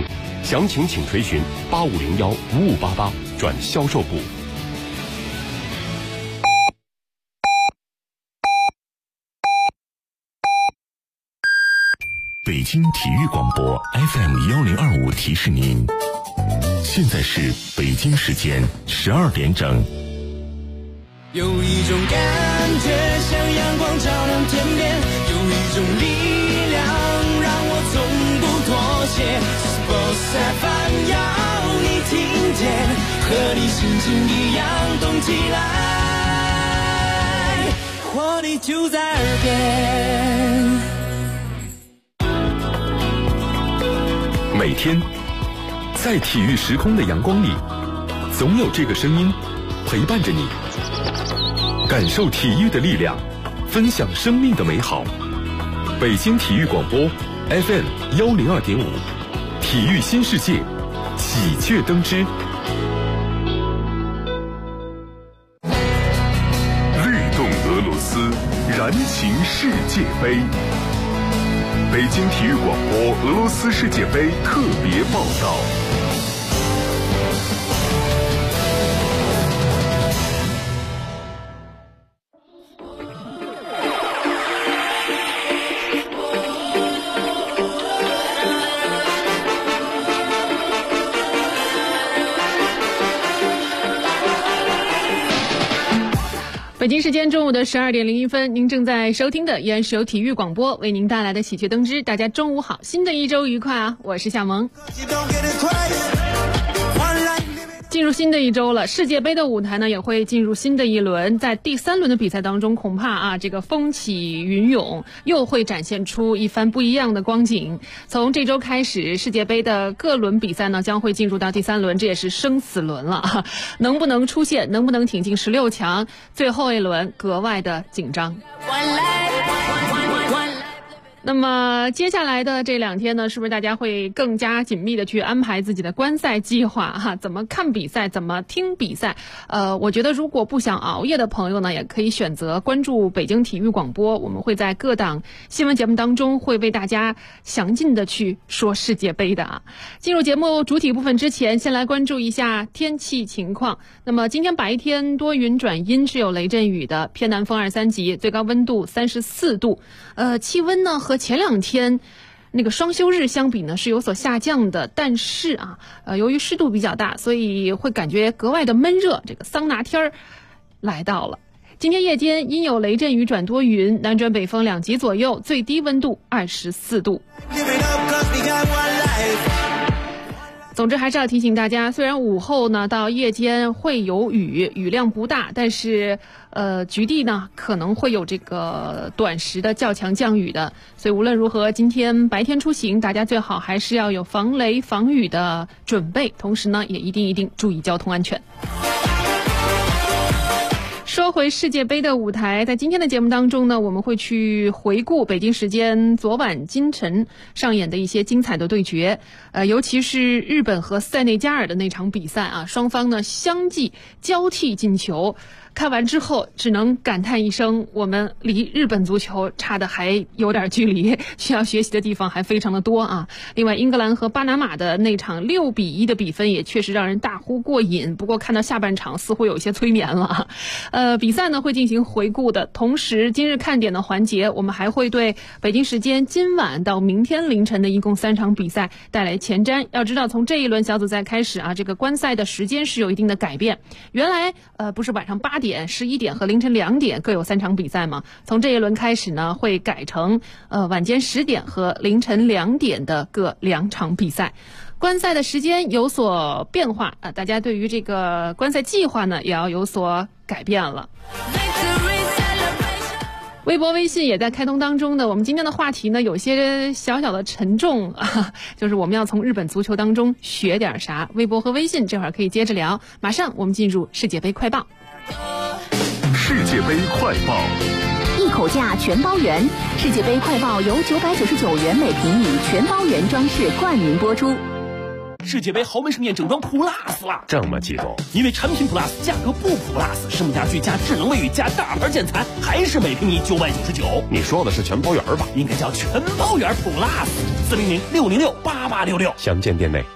详情请垂询8501-5588转销售部。 北京体育广播 FM1025提示您，现在是北京时间12点整。 有一种感觉像阳光照亮天边，有一种力量让我从不妥协。Sports FM 要你听见，和你心情一样动起来，活力就在耳边。 每天在体育时空的阳光里，总有这个声音陪伴着你，感受体育的力量，分享生命的美好。北京体育广播 FM102.5，体育新世界，喜鹊登枝。 律动俄罗斯，燃情世界杯。北京体育广播俄罗斯世界杯特别报道。 北京时间中午的12点01分，您正在收听的依然是由体育广播为您带来的喜鹊登枝。大家中午好，新的一周愉快啊！我是夏萌。进入新的一周了，世界杯的舞台呢也会进入新的一轮。在第3轮的比赛当中，恐怕这个风起云涌，又会展现出一番不一样的光景。从这周开始，世界杯的各轮比赛呢将会进入到第3轮，这也是生死轮了。能不能出线，能不能挺进16强，最后一轮格外的紧张。那么接下来的这2天呢，是不是大家会更加紧密的去安排自己的观赛计划哈？怎么看比赛，怎么听比赛？我觉得如果不想熬夜的朋友呢，也可以选择关注北京体育广播，我们会在各档新闻节目当中会为大家详尽的去说世界杯的啊。进入节目主体部分之前，先来关注一下天气情况。那么今天白天多云转阴，是有雷阵雨的，偏南风2、3级，最高温度34度。气温呢和前2天那个双休日相比呢是有所下降的，但是由于湿度比较大，所以会感觉格外的闷热，这个桑拿天儿来到了。今天夜间阴有雷阵雨转多云，南转北风2级左右，最低温度24度。总之还是要提醒大家，虽然午后呢到夜间会有雨，雨量不大，但是局地呢可能会有这个短时的较强降雨的，所以无论如何，今天白天出行，大家最好还是要有防雷防雨的准备，同时呢也一定注意交通安全。说回世界杯的舞台，在今天的节目当中呢，我们会去回顾北京时间昨晚今晨上演的一些精彩的对决，尤其是日本和塞内加尔的那场比赛啊，双方呢相继交替进球。看完之后只能感叹一声，我们离日本足球差的还有点距离，需要学习的地方还非常的多啊。另外英格兰和巴拿马的那场6-1的比分也确实让人大呼过瘾，不过看到下半场似乎有一些催眠了。比赛呢会进行回顾的，同时今日看点的环节，我们还会对北京时间今晚到明天凌晨的一共3场比赛带来前瞻。要知道从这一轮小组赛开始这个观赛的时间是有一定的改变，原来不是晚上8点、11点和凌晨2点各有3场比赛吗？从这一轮开始呢，会改成晚间10点和凌晨2点的各2场比赛。观赛的时间有所变化大家对于这个观赛计划呢也要有所改变了。微博微信也在开通当中的，我们今天的话题呢有些小小的沉重就是我们要从日本足球当中学点啥。微博和微信这会儿可以接着聊，马上我们进入世界杯快报。 世界杯快报， 一口价全包圆，世界杯快报由999元每平米全包圆装饰冠名播出。 世界杯豪门盛宴整装 Plus 了， 这么激动？ 因为产品 Plus 价格不 Plus， 什么家具加智能卫浴加大牌建材，还是每平米999。 你说的是全包圆吧？ 应该叫全包圆 Plus。400-606-8866， 详见店内。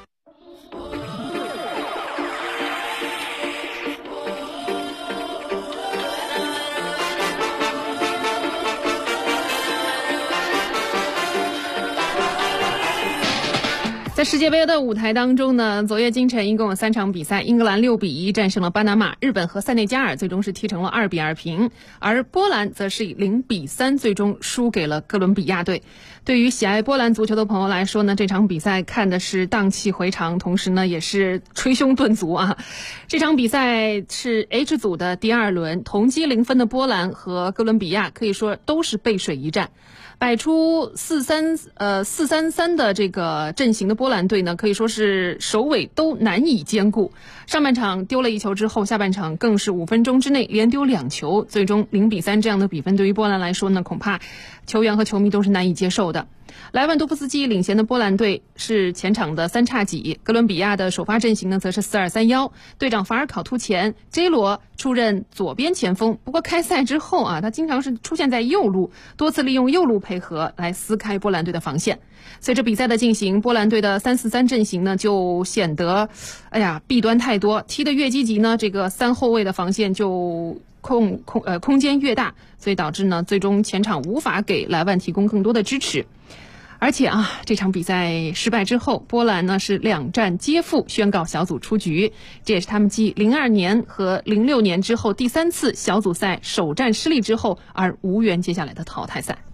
在世界杯的舞台当中呢，昨夜今晨一共有3场比赛，英格兰6-1战胜了巴拿马，日本和塞内加尔最终是踢成了2-2平，而波兰则是以0-3最终输给了哥伦比亚队。对于喜爱波兰足球的朋友来说呢，这场比赛看的是荡气回肠，同时呢也是捶胸顿足啊。这场比赛是 H 组的第2轮，同积0分的波兰和哥伦比亚可以说都是背水一战。摆出4-3-3的这个阵型的波兰队呢，可以说是首尾都难以兼顾。上半场丢了1球之后，下半场更是5分钟之内连丢2球，最终0-3这样的比分对于波兰来说呢，恐怕球员和球迷都是难以接受的。莱万多夫斯基领衔的波兰队是前场的3叉戟，哥伦比亚的首发阵型呢则是4-2-3-1，队长法尔考突前，J 罗出任左边前锋。不过开赛之后啊，他经常是出现在右路，多次利用右路配合来撕开波兰队的防线。随着比赛的进行，波兰队的3-4-3阵型呢就显得弊端太多，踢得越积极呢，这个3后卫的防线就空间越大，所以导致呢最终前场无法给莱万提供更多的支持。而且这场比赛失败之后，波兰呢是2战皆负，宣告小组出局。这也是他们继02年和06年之后第3次小组赛首战失利之后而无缘接下来的淘汰赛。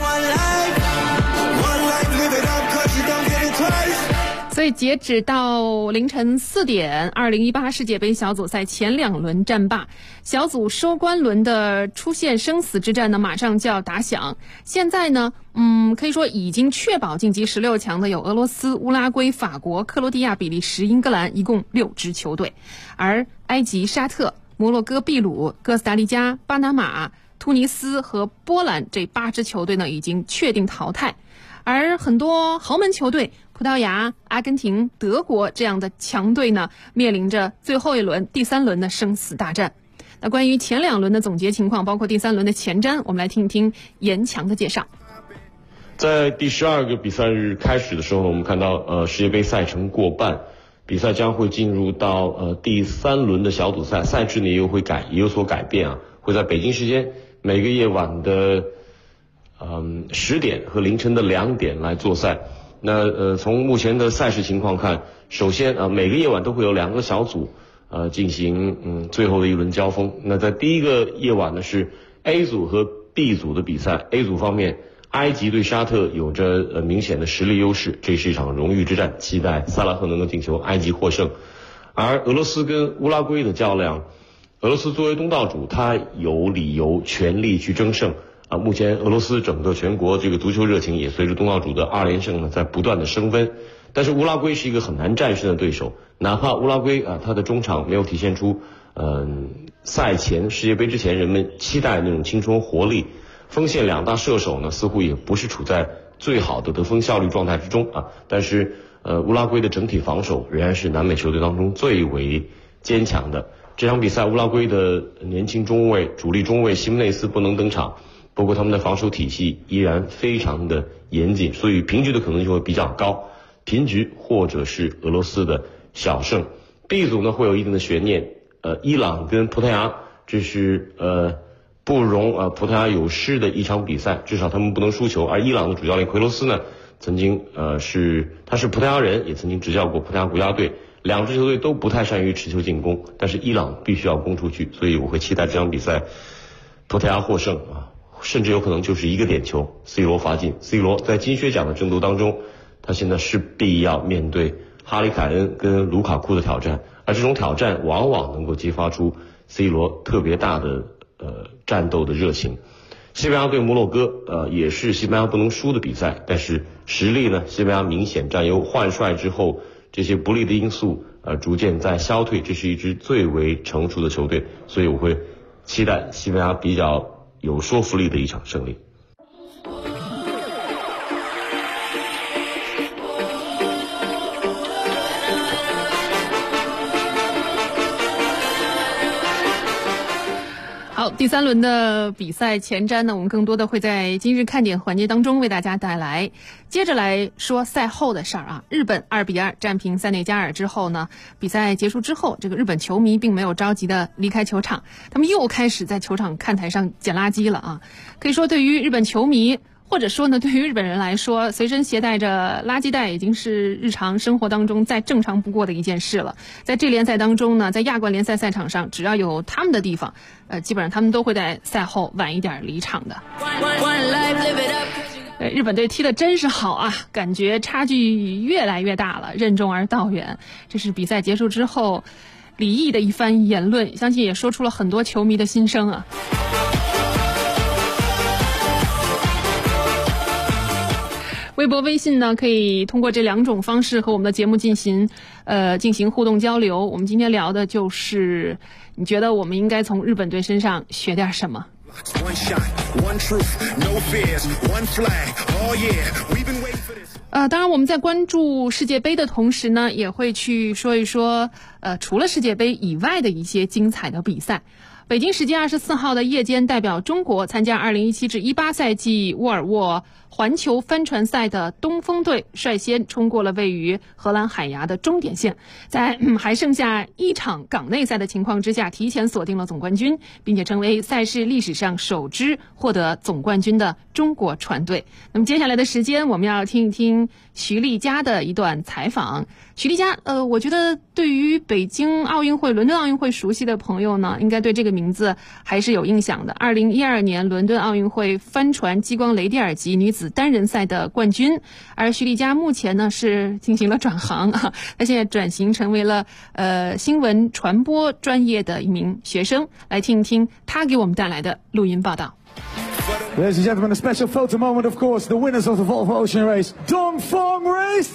所以截止到凌晨4点，2018世界杯小组赛前2轮战罢，小组收官轮的出现生死之战呢，马上就要打响。现在呢，可以说已经确保晋级16强的有俄罗斯、乌拉圭、法国、克罗地亚、比利时、英格兰，一共6支球队。而埃及、沙特、摩洛哥、秘鲁、哥斯达黎加、巴拿马、突尼斯和波兰这8支球队呢，已经确定淘汰。而很多豪门球队，葡萄牙、阿根廷、德国这样的强队呢，面临着最后一轮第3轮的生死大战。那关于前2轮的总结情况，包括第3轮的前瞻，我们来听一听严强的介绍。 在第12个比赛日开始的时候，我们看到世界杯赛程过半，比赛将会进入到第3轮的小组赛，赛制呢也有所改变啊，会在北京时间每个夜晚的10点和凌晨的2点来做赛。那从目前的赛事情况看，首先每个夜晚都会有2个小组进行最后的一轮交锋。那在第一个夜晚呢是 A 组和 B 组的比赛。A 组方面，埃及对沙特有着明显的实力优势，这是一场荣誉之战，期待萨拉赫能够进球，埃及获胜。而俄罗斯跟乌拉圭的较量，俄罗斯作为东道主，他有理由全力去争胜。目前俄罗斯整个全国这个足球热情也随着东道主的2连胜呢在不断的升温。但是乌拉圭是一个很难战胜的对手，哪怕乌拉圭他的中场没有体现出赛前世界杯之前人们期待那种青春活力，锋线2大射手呢似乎也不是处在最好的得分效率状态之中但是乌拉圭的整体防守仍然是南美球队当中最为坚强的。这场比赛乌拉圭的年轻中卫主力中卫西门内斯不能登场，不过他们的防守体系依然非常的严谨，所以平局的可能性会比较高，平局或者是俄罗斯的小胜。 B 组呢会有一定的悬念，伊朗跟葡萄牙，这是不容葡萄牙有失的一场比赛，至少他们不能输球。而伊朗的主教练奎罗斯呢，曾经他是葡萄牙人，也曾经执教过葡萄牙国家队，两支球队都不太善于持球进攻，但是伊朗必须要攻出去，所以我会期待这场比赛葡萄牙获胜甚至有可能就是一个点球 ，C 罗罚进。C 罗在金靴奖的争夺当中，他现在势必要面对哈里凯恩跟卢卡库的挑战，而这种挑战往往能够激发出 C 罗特别大的战斗的热情。西班牙对摩洛哥也是西班牙不能输的比赛，但是实力呢，西班牙明显占优。换帅之后，这些不利的因素逐渐在消退，这是一支最为成熟的球队，所以我会期待西班牙比较有说服力的一场胜利。 第3轮的比赛前瞻呢，我们更多的会在今日看点环节当中为大家带来。接着来说赛后的事儿啊，日本2-2战平塞内加尔之后呢，比赛结束之后，这个日本球迷并没有着急的离开球场，他们又开始在球场看台上捡垃圾了啊。可以说，对于日本球迷，或者说呢，对于日本人来说，随身携带着垃圾袋已经是日常生活当中再正常不过的一件事了。在这联赛当中呢，在亚冠联赛赛场上，只要有他们的地方，基本上他们都会在赛后晚一点离场的。日本队踢得真是好啊，感觉差距越来越大了，任重而道远。这是比赛结束之后李毅的一番言论，相信也说出了很多球迷的心声啊。微博、微信呢，可以通过这2种方式和我们的节目进行互动交流。我们今天聊的就是，你觉得我们应该从日本队身上学点什么？当然我们在关注世界杯的同时呢，也会去说一说除了世界杯以外的一些精彩的比赛。北京时间24号的夜间，代表中国参加2017至18赛季沃尔沃环球帆船赛的东风队率先冲过了位于荷兰海牙的终点线，在还剩下1场港内赛的情况之下，提前锁定了总冠军，并且成为赛事历史上首支获得总冠军的中国船队。那么接下来的时间，我们要听一听徐丽佳的一段采访。徐丽佳，我觉得对于北京奥运会、伦敦奥运会熟悉的朋友呢，应该对这个名字还是有印象的。2012年伦敦奥运会帆船激光雷迪尔级女子单人赛的冠军，而徐丽佳目前呢是进行了转行啊，她现在转型成为了新闻传播专业的一名学生。来听一听她给我们带来的录音报道。 Ladies and gentlemen, a special photo moment, of course, the winners of the Volvo Ocean Race, Dongfeng Race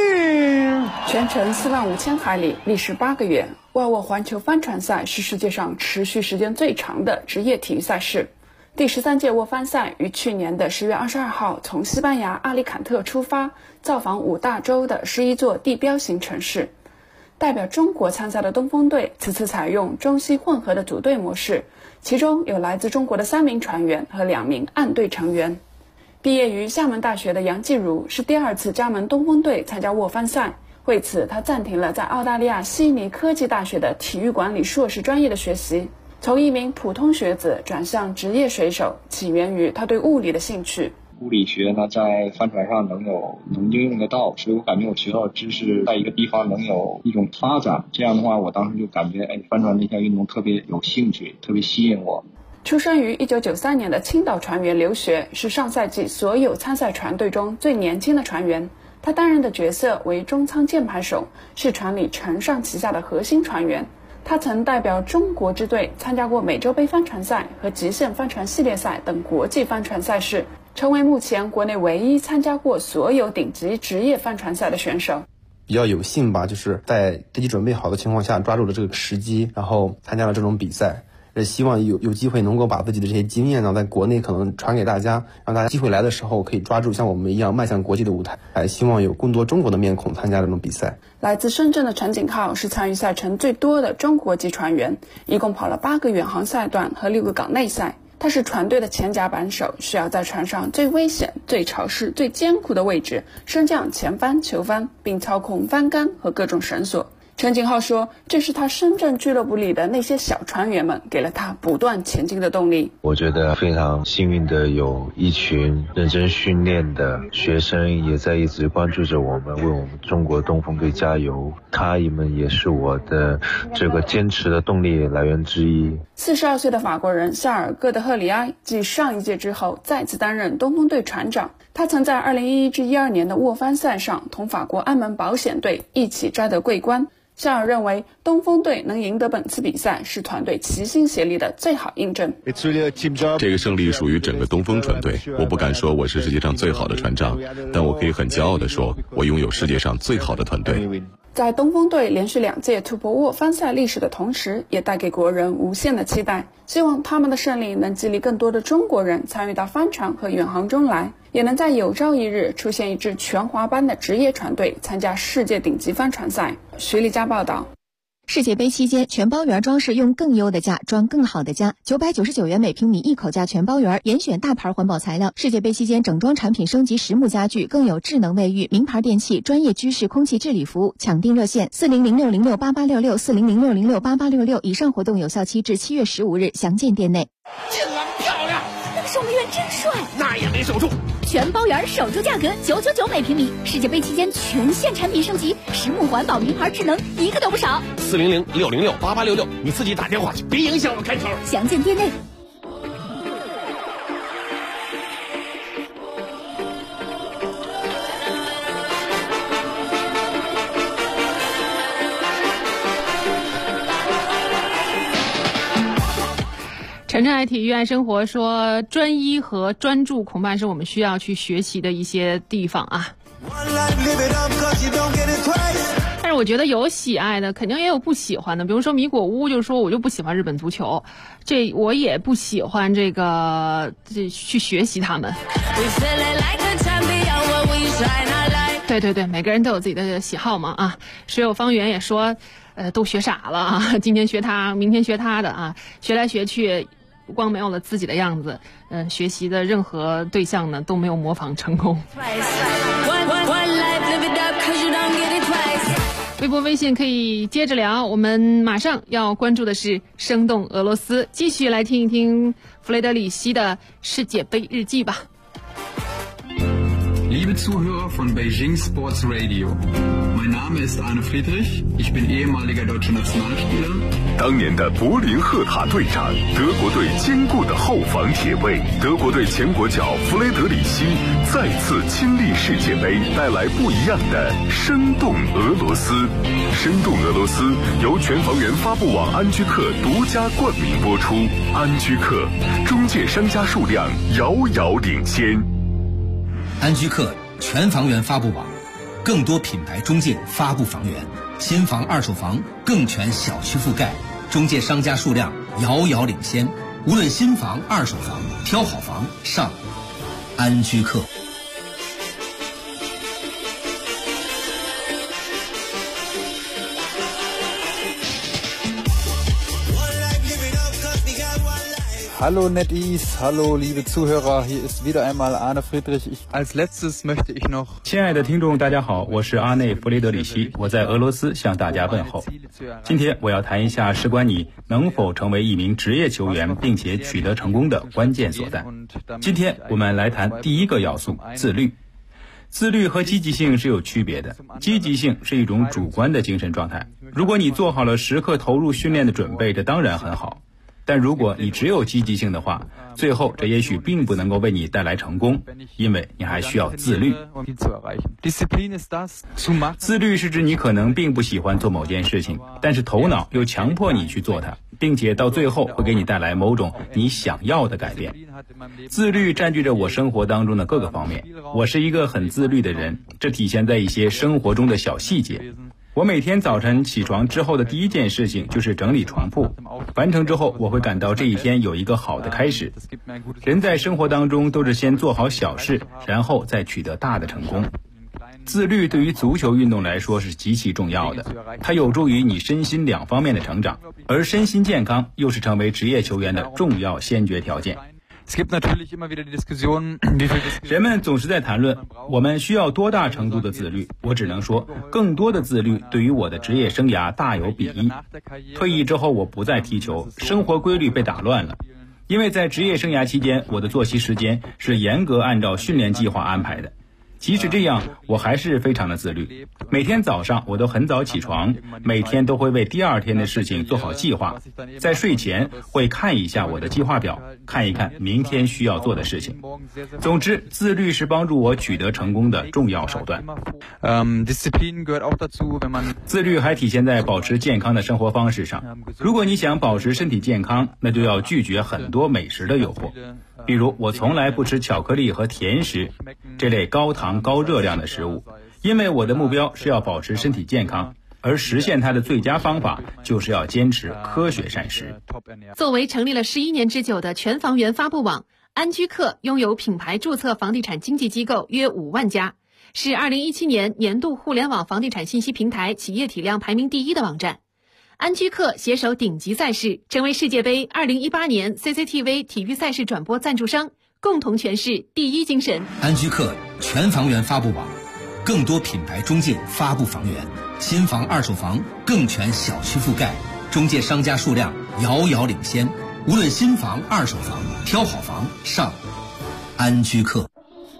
Team! 全程45000海里，历时8个月，沃尔沃环球帆船赛是世界上持续时间最长的职业体育赛事。第13届沃帆赛于去年的10月22号从西班牙阿里坎特出发，造访5大洲的11座地标型城市。代表中国参赛的东风队此次采用中西混合的组队模式，其中有来自中国的3名船员和2名岸队成员。毕业于厦门大学的杨继儒是第2次加盟东风队参加沃帆赛，为此他暂停了在澳大利亚悉尼科技大学的体育管理硕士专业的学习，从一名普通学子转向职业水手，起源于他对物理的兴趣。 物理学呢，在帆船上能应用得到，所以我感觉我学到的知识在一个地方能有一种发展。这样的话，我当时就感觉，帆船这项运动特别有兴趣，特别吸引我。 出生于1993年的青岛船员刘学是上赛季所有参赛船队中最年轻的船员，他担任的角色为中舱键盘手，是船里承上启下的核心船员。他曾代表中国支队参加过美洲杯帆船赛和极限帆船系列赛等国际帆船赛事，成为目前国内唯一参加过所有顶级职业帆船赛的选手。 比较有幸吧，就是在自己准备好的情况下抓住了这个时机，然后参加了这种比赛。也希望有机会能够把自己的这些经验呢，在国内可能传给大家，让大家机会来的时候可以抓住像我们一样迈向国际的舞台。还希望有更多中国的面孔参加这种比赛。 来自深圳的陈景浩是参与赛程最多的中国籍船员，一共跑了8个远航赛段和6个港内赛。他是船队的前甲板手，需要在船上最危险、最潮湿、最艰苦的位置升降前帆、球帆，并操控帆杆和各种绳索。陈景浩说，这是他深圳俱乐部里的那些小船员们给了他不断前进的动力。 我觉得非常幸运的有一群认真训练的学生也在一直关注着我们，为我们中国东风队加油。他们也是我的这个坚持的动力来源之一。 42岁的法国人夏尔·戈德赫里埃继上一届之后再次担任东风队船长。他曾在2011至12年的沃帆赛上同法国安盟保险队一起摘得桂冠。夏尔认为东风队能赢得本次比赛是团队齐心协力的最好印证。 这个胜利属于整个东风船队，我不敢说我是世界上最好的船长，但我可以很骄傲地说，我拥有世界上最好的团队。 在东风队连续2届突破沃帆赛历史的同时，也带给国人无限的期待，希望他们的胜利能激励更多的中国人参与到帆船和远航中来，也能在有朝一日出现一支全华班的职业船队参加世界顶级帆船赛。徐丽佳报道。 世界杯期间，全包园装饰用更优的价装更好的家，999元每平米一口价全包园，严选大牌环保材料。世界杯期间，整装产品升级实木家具，更有智能卫浴、名牌电器、专业居室空气治理服务。抢订热线：4006068866，4006068866。以上活动有效期至7月15日，详见店内。 进篮漂亮， 那个守门员真帅， 那也没守住。 全包园守住价格999每平米。世界杯期间全线产品升级，实木环保、名牌智能，一个都不少。 400-606-8866，你自己打电话去，别影响我开口。 详见店内。 晨晨爱体育爱生活说，专一和专注恐怕是我们需要去学习的一些地方啊。但是我觉得有喜爱的，肯定也有不喜欢的。比如说米果屋就说我就不喜欢日本足球，这我也不喜欢这去学习他们。对，每个人都有自己的喜好嘛啊。水有方圆也说，都学傻了啊，今天学他，明天学他的啊，学来学去。不光没有了自己的样子，学习的任何对象呢都没有模仿成功。微博微信可以接着聊，我们马上要关注的是生动俄罗斯，继续来听一听弗雷德里希的世界杯日记吧。 Liebe Zuhörer von Beijing Sports Radio, mein Name ist Arne Friedrich, ich bin ehemaliger deutscher Nationalspieler. 当年的柏林赫塔队长，德国队坚固的后防铁卫，德国队前国脚弗雷德里希再次亲历世界杯，带来不一样的生动俄罗斯。生动俄罗斯由全房源发布网安居客独家冠名播出。安居客中介商家数量遥遥领先。 安居客全房源发布网，更多品牌中介发布房源，新房二手房更全小区覆盖，中介商家数量遥遥领先。无论新房二手房，挑好房上安居客。 Hallo NetEase, hallo liebe Zuhörer, hier ist wieder einmal Arne Friedrich. Als letztes möchte ich noch 亲爱的听众大家好，我是阿内弗雷德里希，我在俄罗斯向大家问候。今天我要谈一下事关你能否成为一名职业球员并且取得成功的关键所在。今天我们来谈第一个要素，自律。自律和积极性是有区别的，积极性是一种主观的精神状态，如果你做好了时刻投入训练的准备，这当然很好。但如果你只有积极性的话，最后这也许并不能够为你带来成功，因为你还需要自律。自律是指你可能并不喜欢做某件事情，但是头脑又强迫你去做它，并且到最后会给你带来某种你想要的改变。自律占据着我生活当中的各个方面，我是一个很自律的人，这体现在一些生活中的小细节。我每天早晨起床之后的第一件事情就是整理床铺，完成之后我会感到这一天有一个好的开始。人在生活当中都是先做好小事，然后再取得大的成功。自律对于足球运动来说是极其重要的，它有助于你身心两方面的成长，而身心健康又是成为职业球员的重要先决条件。人们总是在谈论我们需要多大程度的自律，我只能说更多的自律对于我的职业生涯大有裨益。退役之后我不再踢球，生活规律被打乱了，因为在职业生涯期间我的作息时间是严格按照训练计划安排的。即使这样，我还是非常的自律。每天早上我都很早起床，每天都会为第二天的事情做好计划，在睡前会看一下我的计划表，看一看明天需要做的事情。总之，自律是帮助我取得成功的重要手段。自律还体现在保持健康的生活方式上。如果你想保持身体健康，那就要拒绝很多美食的诱惑。比如我从来不吃巧克力和甜食这类高糖高热量的食物，因为我的目标是要保持身体健康，而实现它的最佳方法就是要坚持科学膳食。 作为成立了11年之久的全房源发布网，安居客拥有品牌注册房地产经纪机构约5万家，是2017年年度互联网房地产信息平台企业体量排名第1的网站。 安居客携手顶级赛事，成为世界杯2018年 CCTV 体育赛事转播赞助商，共同诠释第一精神。 安居客全房源发布网，更多品牌中介发布房源，新房二手房更全小区覆盖，中介商家数量遥遥领先。无论新房二手房，挑好房上安居客。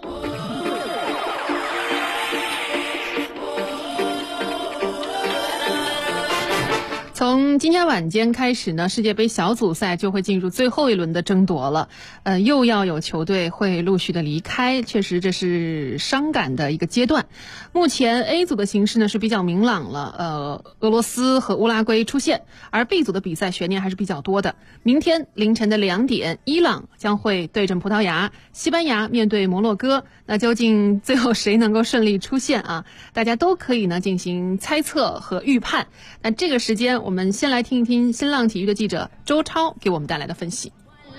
从今天晚间开始呢，世界杯小组赛就会进入最后一轮的争夺了。又要有球队会陆续的离开，确实这是伤感的一个阶段。目前 A 组的形势呢是比较明朗了，俄罗斯和乌拉圭出线，而 B 组的比赛悬念还是比较多的。明天凌晨的2点，伊朗将会对阵葡萄牙，西班牙面对摩洛哥。那究竟最后谁能够顺利出线啊？大家都可以呢进行猜测和预判。那这个时间我们先来听一听新浪体育的记者周超给我们带来的分析。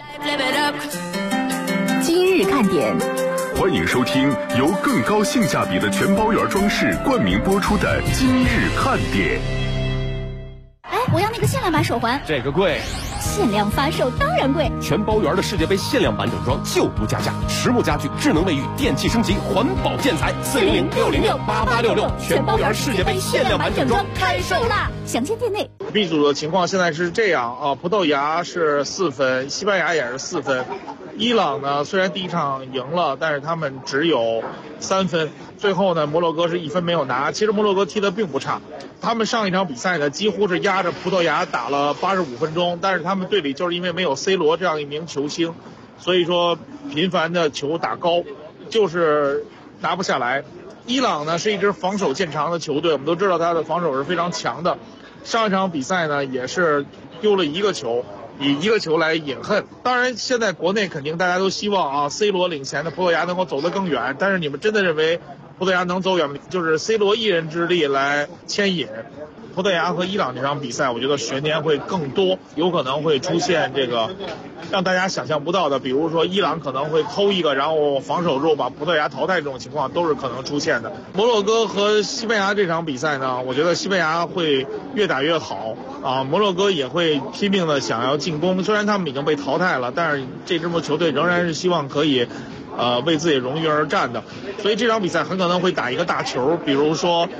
今日看点，欢迎收听由更高性价比的全包圆装饰冠名播出的今日看点。 哎，我要那个限量版手环。 这个贵。 限量发售当然贵。 全包圆的世界杯限量版整装就不加价，实木家具、智能卫浴、电器升级、环保建材，400-606-8866，全包圆世界杯限量版整装开售啦！ 详见店内。 B 组的情况现在是这样啊，葡萄牙是4分，西班牙也是4分，伊朗呢虽然第一场赢了，但是他们只有3分。最后呢，摩洛哥是1分没有拿。其实摩洛哥踢得并不差，他们上一场比赛呢几乎是压着葡萄牙打了85分钟，但是他们队里就是因为没有 C 罗这样一名球星，所以说频繁的球打高，就是拿不下来。伊朗呢是一支防守见长的球队，我们都知道他的防守是非常强的。上一场比赛呢也是丢了1个球，以1个球来饮恨。当然现在国内肯定大家都希望啊 C 罗领衔的葡萄牙能够走得更远，但是你们真的认为葡萄牙能走远吗？就是 C 罗一人之力来牵引葡萄牙和伊朗这场比赛，我觉得悬念会更多，有可能会出现这个让大家想象不到的，比如说伊朗可能会偷一个，然后防守弱把葡萄牙淘汰，这种情况都是可能出现的。摩洛哥和西班牙这场比赛呢，我觉得西班牙会越打越好啊，摩洛哥也会拼命的想要进攻，虽然他们已经被淘汰了，但是这支球队仍然是希望可以为自己荣誉而战的，所以这场比赛很可能会打一个大球，比如说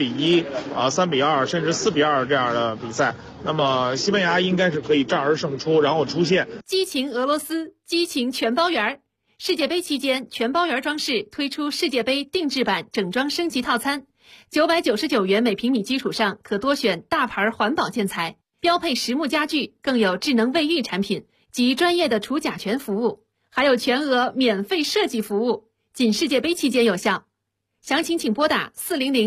3-13-2甚至4-2这样的比赛。那么西班牙应该是可以战而胜出，然后出线。 激情俄罗斯，激情全包圆。世界杯期间，全包圆装饰推出世界杯定制版整装升级套餐，999元每平米基础上可多选大牌环保建材，标配实木家具，更有智能卫浴产品及专业的除甲醛服务。还有全额免费设计服务，仅世界杯期间有效。详情请拨打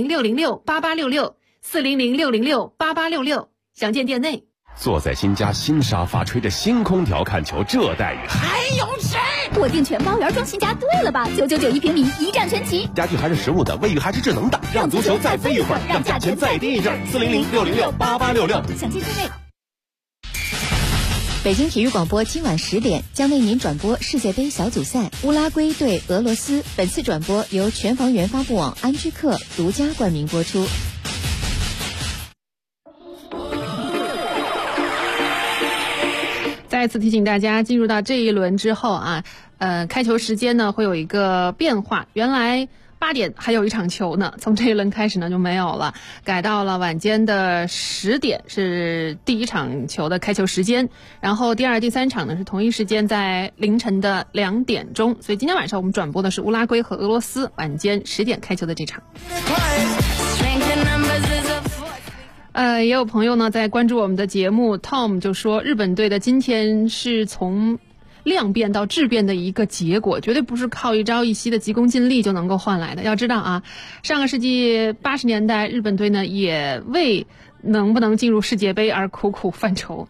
400-606-8866，400-606-8866，详见店内。 坐在新家新沙发，吹着新空调看球，这待遇还有谁？我订全包圆装新家对了吧？999一平米，一站全齐。 家具还是实木的，卫浴还是智能的，让足球再飞一会儿，让价钱再低一阵。400-606-8866， 详见店内。 北京体育广播今晚10点将为您转播世界杯小组赛乌拉圭对俄罗斯，本次转播由全房源发布网安居客独家冠名播出。 再次提醒大家，进入到这一轮之后啊，开球时间呢会有一个变化，原来8点还有一场球呢，从这一轮开始呢就没有了，改到了晚间的10点是第一场球的开球时间，然后第2、第3场呢是同一时间在凌晨的2点钟，所以今天晚上我们转播的是乌拉圭和俄罗斯晚间10点开球的这场。也有朋友呢在关注我们的节目 ，Tom 就说日本队的今天是从量变到质变的一个结果，绝对不是靠一朝一夕的急功近利就能够换来的。要知道啊，上个世纪80年代，日本队呢也为能不能进入世界杯而苦苦犯愁。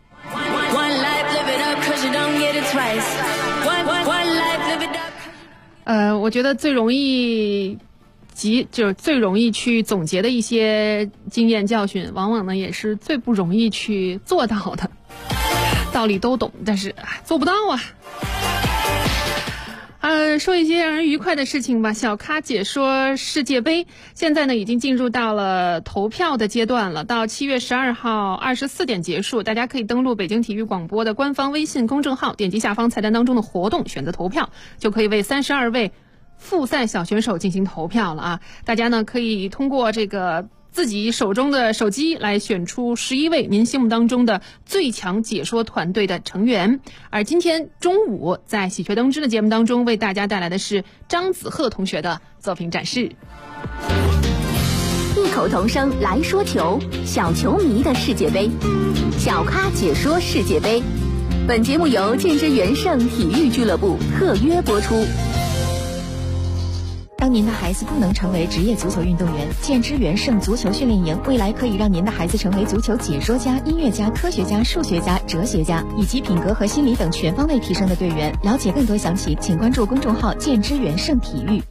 我觉得最容易去总结的一些经验教训，往往呢也是最不容易去做到的。道理都懂，但是做不到啊。 说一些让人愉快的事情吧。小咖解说世界杯，现在呢已经进入到了投票的阶段了，到7月12号24点结束，大家可以登录北京体育广播的官方微信公众号，点击下方菜单当中的活动，选择投票，就可以为32位复赛小选手进行投票了啊！大家呢可以通过这个自己手中的手机来选出11位您心目当中的最强解说团队的成员。而今天中午在喜鹊登枝的节目当中，为大家带来的是张子赫同学的作品展示。 异口同声来说球，小球迷的世界杯，小咖解说世界杯。本节目由建之元盛体育俱乐部特约播出。 当您的孩子不能成为职业足球运动员，建之元盛足球训练营未来可以让您的孩子成为足球解说家、音乐家、科学家、数学家、哲学家，以及品格和心理等全方位提升的队员。了解更多详情，请关注公众号建之元盛体育。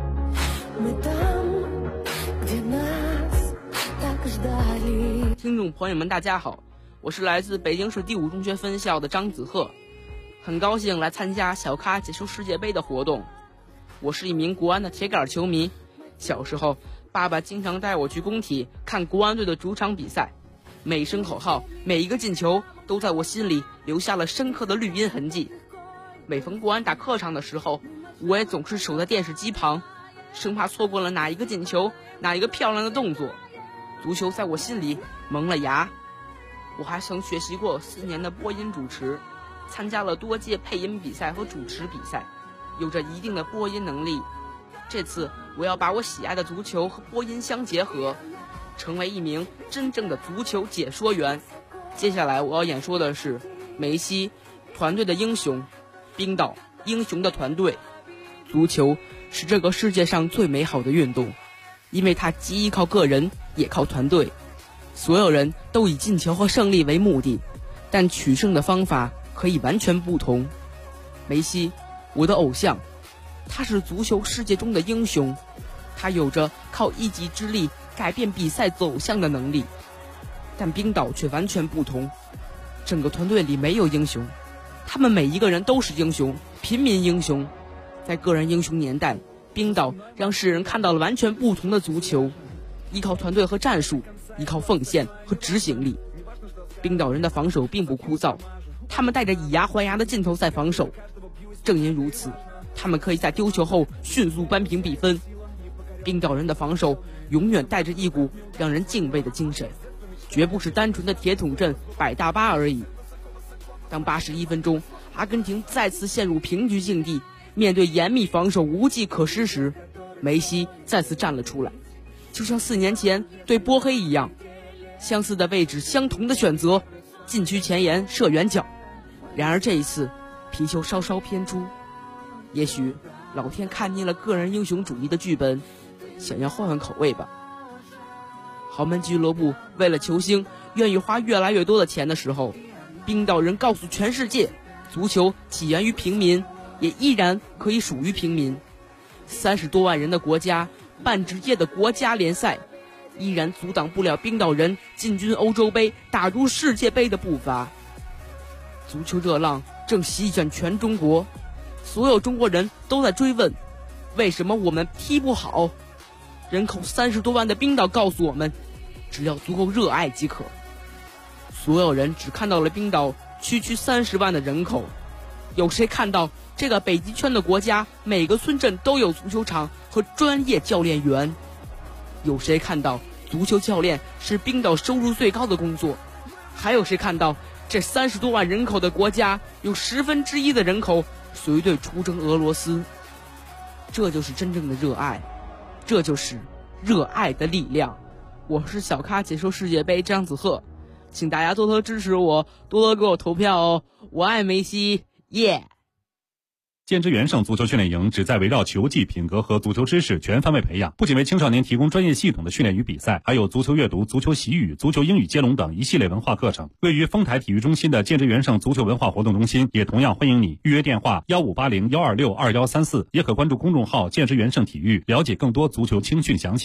听众朋友们大家好，我是来自北京市第5中学分校的张子赫，很高兴来参加小咖解说世界杯的活动。我是一名国安的铁杆球迷，小时候爸爸经常带我去工体看国安队的主场比赛，每声口号每一个进球都在我心里留下了深刻的绿荫痕迹。每逢国安打客场的时候，我也总是守在电视机旁，生怕错过了哪一个进球，哪一个漂亮的动作。足球在我心里萌了芽。我还曾学习过4年的播音主持，参加了多届配音比赛和主持比赛，有着一定的播音能力。这次我要把我喜爱的足球和播音相结合，成为一名真正的足球解说员。接下来我要演说的是梅西团队的英雄，冰岛英雄的团队。足球是这个世界上最美好的运动，因为它既依靠个人也靠团队。所有人都以进球和胜利为目的，但取胜的方法可以完全不同。梅西，我的偶像，他是足球世界中的英雄，他有着靠一己之力改变比赛走向的能力。但冰岛却完全不同，整个团队里没有英雄，他们每一个人都是英雄，平民英雄。在个人英雄年代，冰岛让世人看到了完全不同的足球，依靠团队和战术，依靠奉献和执行力。冰岛人的防守并不枯燥，他们带着以牙还牙的劲头在防守。正因如此，他们可以在丢球后迅速扳平比分。冰岛人的防守永远带着一股让人敬畏的精神，绝不是单纯的铁桶阵摆大巴而已。当81分钟阿根廷再次陷入平局境地，面对严密防守无计可施时，梅西再次站了出来，就像4年前对波黑一样，相似的位置，相同的选择，禁区前沿射远角。然而这一次皮球稍稍偏出，也许老天看腻了个人英雄主义的剧本，想要换换口味吧。豪门俱乐部为了球星愿意花越来越多的钱的时候，冰岛人告诉全世界，足球起源于平民，也依然可以属于平民。30多万人的国家，半职业的国家联赛，依然阻挡不了冰岛人进军欧洲杯、打入世界杯的步伐。足球热浪正席卷全中国，所有中国人都在追问，为什么我们踢不好？人口30多万的冰岛告诉我们，只要足够热爱即可。所有人只看到了冰岛区30万的人口，有谁看到这个北极圈的国家每个村镇都有足球场和专业教练员？有谁看到足球教练是冰岛收入最高的工作？还有谁看到这30多万人口的国家有1/10的人口随队出征俄罗斯？这就是真正的热爱，这就是热爱的力量。我是小咖解说世界杯张子赫，请大家多多支持我，多多给我投票哦！我爱梅西，耶！ 建之元盛足球训练营旨在围绕球技、品格和足球知识全方位培养，不仅为青少年提供专业系统的训练与比赛，还有足球阅读、足球习语、足球英语接龙等一系列文化课程。位于丰台体育中心的建之元盛足球文化活动中心也同样欢迎你，预约电话1580-126-2134，也可关注公众号建之元盛体育，了解更多足球青训详情。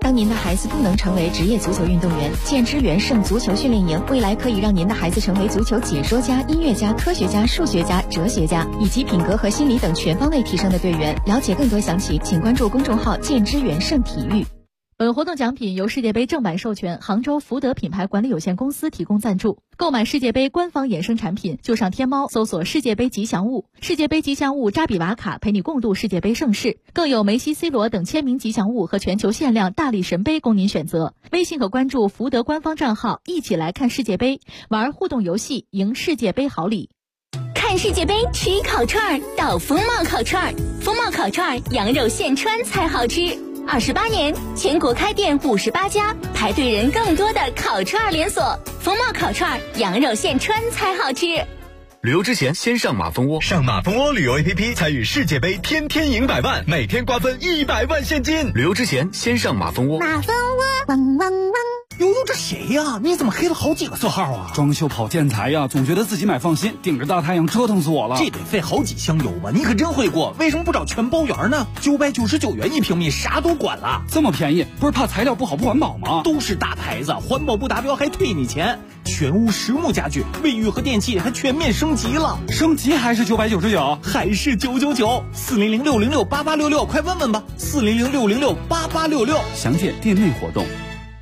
当您的孩子不能成为职业足球运动员，建知元盛足球训练营未来可以让您的孩子成为足球解说家、音乐家、科学家、数学家、哲学家，以及品格和心理等全方位提升的队员。了解更多详情，请关注公众号建知元盛体育。 本活动奖品由世界杯正版授权杭州福德品牌管理有限公司提供赞助。购买世界杯官方衍生产品，就上天猫搜索世界杯吉祥物，世界杯吉祥物扎比瓦卡陪你共度世界杯盛世，更有梅西、C 罗等签名吉祥物和全球限量大力神杯供您选择。微信可关注福德官方账号，一起来看世界杯，玩互动游戏，赢世界杯好礼。 看世界杯吃烤串到风貌烤串，风貌烤串羊肉现穿才好吃。28年，全国开店58家，排队人更多的烤串连锁。风貌烤串，羊肉现穿才好吃。 旅游之前先上马蜂窝，上马蜂窝旅游 APP 参与世界杯，天天赢100万，每天瓜分100万现金。旅游之前先上马蜂窝。 马蜂窝，汪汪汪！ 悠悠，这谁呀？你怎么黑了好几个色号啊？ 装修跑建材呀，总觉得自己买放心，顶着大太阳折腾死我了。 这得费好几箱油吧？你可真会过，为什么不找全包圆呢？999元1平米，啥都管了。 这么便宜，不是怕材料不好不环保吗？ 都是大牌子，环保不达标还退你钱。全屋实木家具，卫浴和电器还全面升级了。 升级还是999？ 还是999？400-606-8866，快问问吧。400-606-8866， 详见店内活动。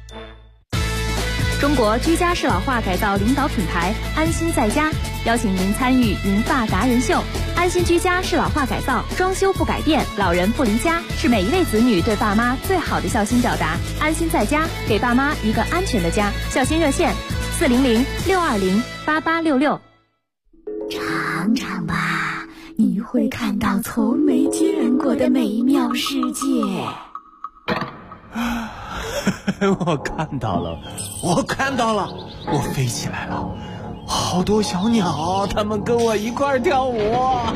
中国居家适老化改造领导品牌安心在家邀请您参与银发达人秀。安心居家适老化改造，装修不改变，老人不离家，是每一位子女对爸妈最好的孝心表达。安心在家，给爸妈一个安全的家。孝心热线400-620-8866。 尝尝吧，你会看到从没见过的美妙世界。 我看到了，我飞起来了，好多小鸟，它们跟我一块跳舞。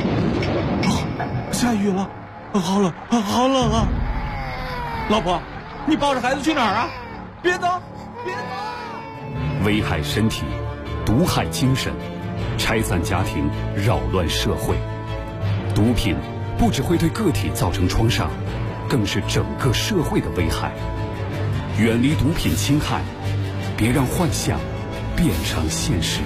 下雨了，好冷啊！老婆，你抱着孩子去哪儿啊？别走！ 危害身体，毒害精神，拆散家庭，扰乱社会。毒品不只会对个体造成创伤，更是整个社会的危害。远离毒品侵害，别让幻想变成现实。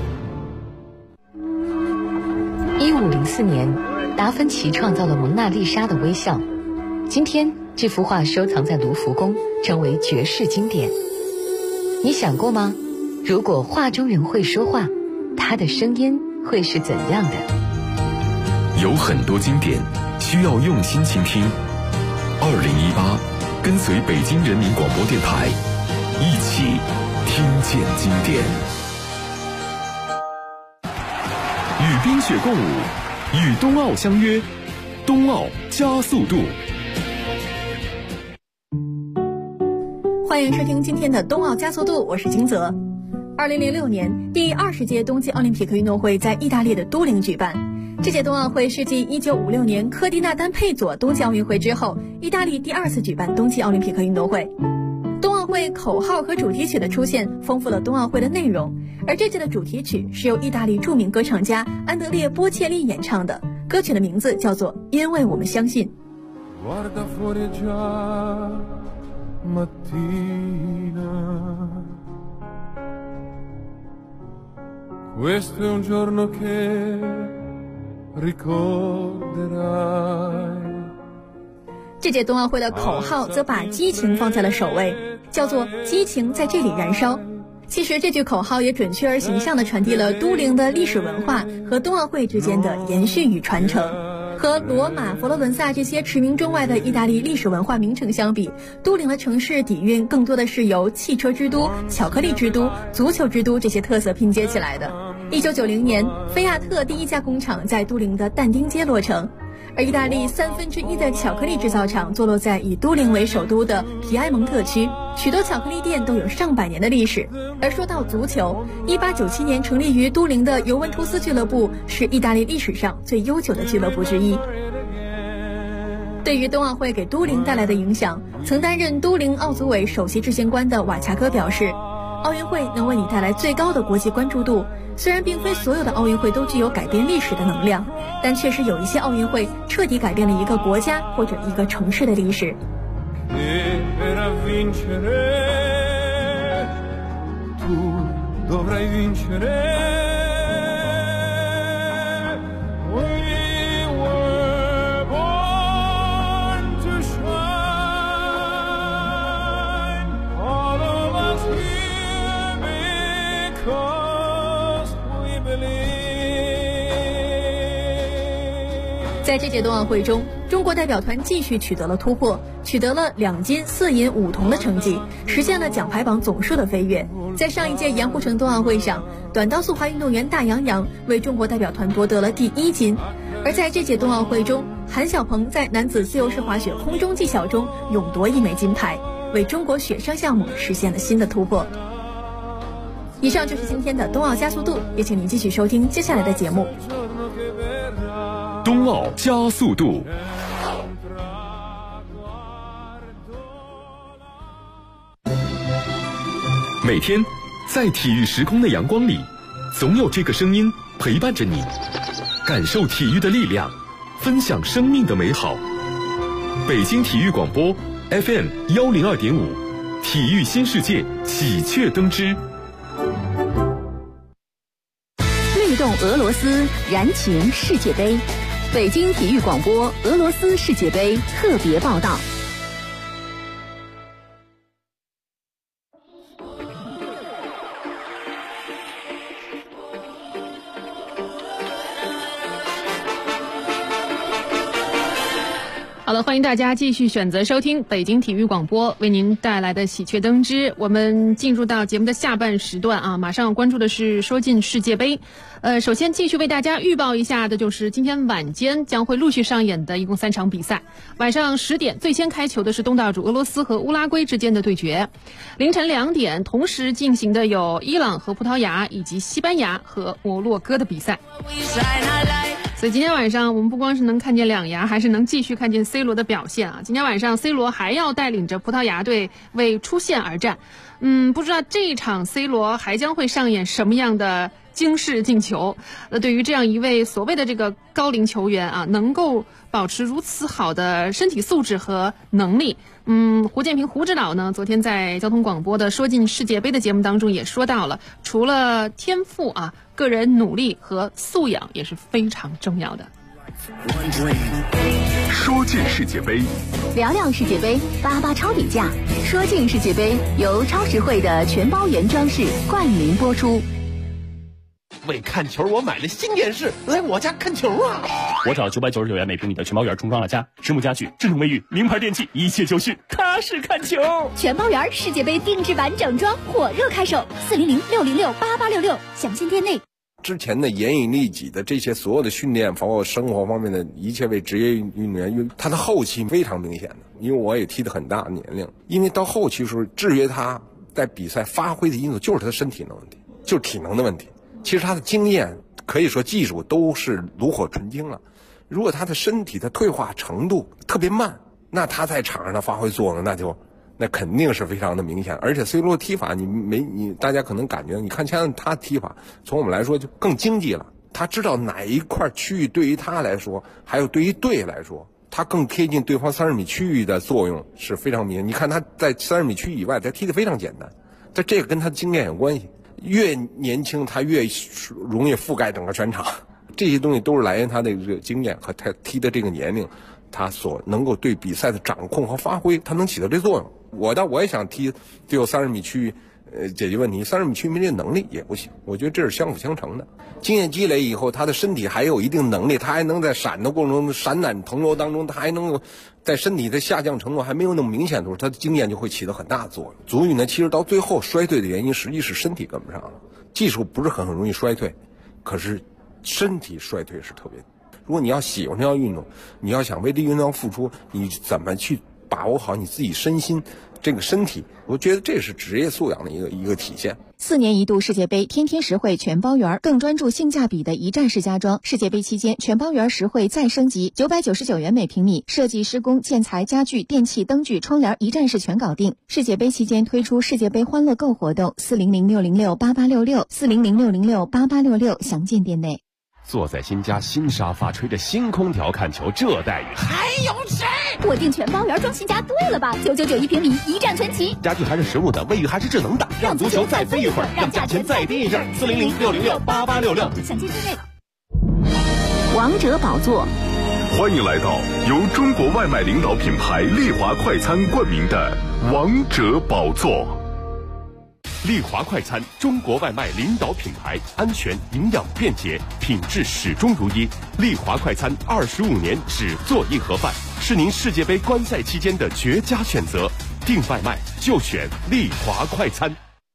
1504年，达芬奇创造了蒙娜丽莎的微笑。今天，这幅画收藏在卢浮宫，成为绝世经典。你想过吗？如果画中人会说话，他的声音会是怎样的？ 有很多经典需要用心倾听。2018，跟随北京人民广播电台，一起听见经典。与冰雪共舞，与冬奥相约，冬奥加速度。 欢迎收听今天的冬奥加速度，我是金泽。2006年，第20届冬季奥林匹克运动会在意大利的都灵举办。这届冬奥会是继1956年科迪纳丹佩佐冬季奥运会之后，意大利第2次举办冬季奥林匹克运动会。冬奥会口号和主题曲的出现丰富了冬奥会的内容，而这届的主题曲是由意大利著名歌唱家安德烈·波切利演唱的，歌曲的名字叫做《因为我们相信》。 Questo è un giorno che ricorderai。 这届冬奥会的口号则把激情放在了首位，叫做激情在这里燃烧。其实这句口号也准确而形象地传递了都灵的历史文化和冬奥会之间的延续与传承。和罗马、佛罗伦萨这些驰名中外的意大利历史文化名城相比，都灵的城市底蕴更多的是由汽车之都、巧克力之都、足球之都这些特色拼接起来的。1990年，菲亚特第一家工厂在都灵的但丁街落成，而意大利1/3的巧克力制造厂坐落在以都灵为首都的皮埃蒙特区，许多巧克力店都有上百年的历史。而说到足球，1897年成立于都灵的尤文图斯俱乐部是意大利历史上最悠久的俱乐部之一。对于冬奥会给都灵带来的影响，曾担任都灵奥组委首席执行官的瓦恰科表示，奥运会能为你带来最高的国际关注度。虽然并非所有的奥运会都具有改变历史的能量，但确实有一些奥运会彻底改变了一个国家或者一个城市的历史。 dovrai vincere. We were born to shine, all of us here because we believe. 在这届冬奥会中，中国代表团继续取得了突破，取得了2金4银5铜的成绩，实现了奖牌榜总数的飞跃。在上一届盐湖城冬奥会上，短道速滑运动员大杨洋为中国代表团夺得了第1金，而在这届冬奥会中，韩晓鹏在男子自由式滑雪空中技巧中勇夺1枚金牌，为中国雪上项目实现了新的突破。以上就是今天的冬奥加速度，也请您继续收听接下来的节目。 冬奥加速度。每天在体育时空的阳光里，总有这个声音陪伴着你，感受体育的力量，分享生命的美好。北京体育广播 FM102.5，体育新世界喜鹊登枝。 律动俄罗斯，燃情世界杯。北京体育广播俄罗斯世界杯特别报道。 好了，欢迎大家继续选择收听北京体育广播为您带来的喜鹊登枝。我们进入到节目的下半时段啊，马上关注的是说进世界杯。首先继续为大家预报一下的就是今天晚间将会陆续上演的一共3场比赛。晚上10点最先开球的是东道主俄罗斯和乌拉圭之间的对决，凌晨2点同时进行的有伊朗和葡萄牙以及西班牙和摩洛哥的比赛。所以今天晚上我们不光是能看见两牙，还是能继续看见 C 罗的表现啊！今天晚上 C 罗还要带领着葡萄牙队为出线而战。不知道这一场 C 罗还将会上演什么样的惊世进球。对于这样一位所谓的这个高龄球员啊，能够保持如此好的身体素质和能力，胡建平胡指导呢，昨天在交通广播的说进世界杯的节目当中也说到了，除了天赋啊，个人努力和素养也是非常重要的。 说进世界杯， 聊聊世界杯，八八超比价。说进世界杯由超实惠的全包原装饰冠名播出。 为看球，我买了新电视，来我家看球啊！ 我找999元每平米的全包圆重装了家，实木家具、智能卫浴、名牌电器，一切就绪，踏实看球。 全包圆世界杯定制版整装火热开售，400-606-8866，详情店内。 之前的严以律己的这些所有的训练，包括生活方面的一切为职业运动员，因为他的后期非常明显的，因为我也踢得很大年龄，因为到后期的时候制约他在比赛发挥的因素就是他身体的问题，就是体能的问题。其实他的经验可以说技术都是炉火纯青了，如果他的身体的退化程度特别慢，那他在场上的发挥作用那肯定是非常的明显。而且 C 罗踢法你大家可能感觉，你看现在他踢法从我们来说就更经济了，他知道哪一块区域对于他来说还有对于队来说他更贴近对方30米区域的作用是非常明显。你看他在30米区以外他踢得非常简单，但这个跟他的经验有关系，越年轻他越容易覆盖整个全场，这些东西都是来源他的这个经验和他踢的这个年龄，他所能够对比赛的掌控和发挥，他能起到这作用。我也想踢最后30米区解决问题，30米区没这能力也不行，我觉得这是相辅相成的。经验积累以后，他的身体还有一定能力，他还能在闪的过程中闪展腾挪当中，他还能够在身体的下降程度还没有那么明显的时候，他的经验就会起到很大的作用。足语呢，其实到最后衰退的原因实际是身体跟不上了，技术不是很容易衰退，可是身体衰退是特别。如果你要喜欢这项运动，你要想为这运动付出，你怎么去把握好你自己身心这个身体，我觉得这是职业素养的一个体现。 4年一度世界杯天天实惠全包圆，更专注性价比的一站式家装。世界杯期间全包圆实惠再升级，999元每平米，设计、施工、建材、家具、电器、灯具、窗帘一站式全搞定。世界杯期间推出世界杯欢乐购活动，400-606-8866，400-606-8866，详见店内。 坐在新家新沙发，吹着新空调看球，这待遇还有谁？ 我订全包圆装新家对了吧？9991平米，一站全齐。 家具还是实木的，卫浴还是智能的，让足球再飞一会儿，让价钱再低一阵。400-606-8866， 详见之内。 王者宝座， 欢迎来到由中国外卖领导品牌丽华快餐冠名的王者宝座。 丽华快餐，中国外卖领导品牌，安全、营养、便捷，品质始终如一。丽华快餐25年只做一盒饭，是您世界杯观赛期间的绝佳选择。订外卖就选丽华快餐。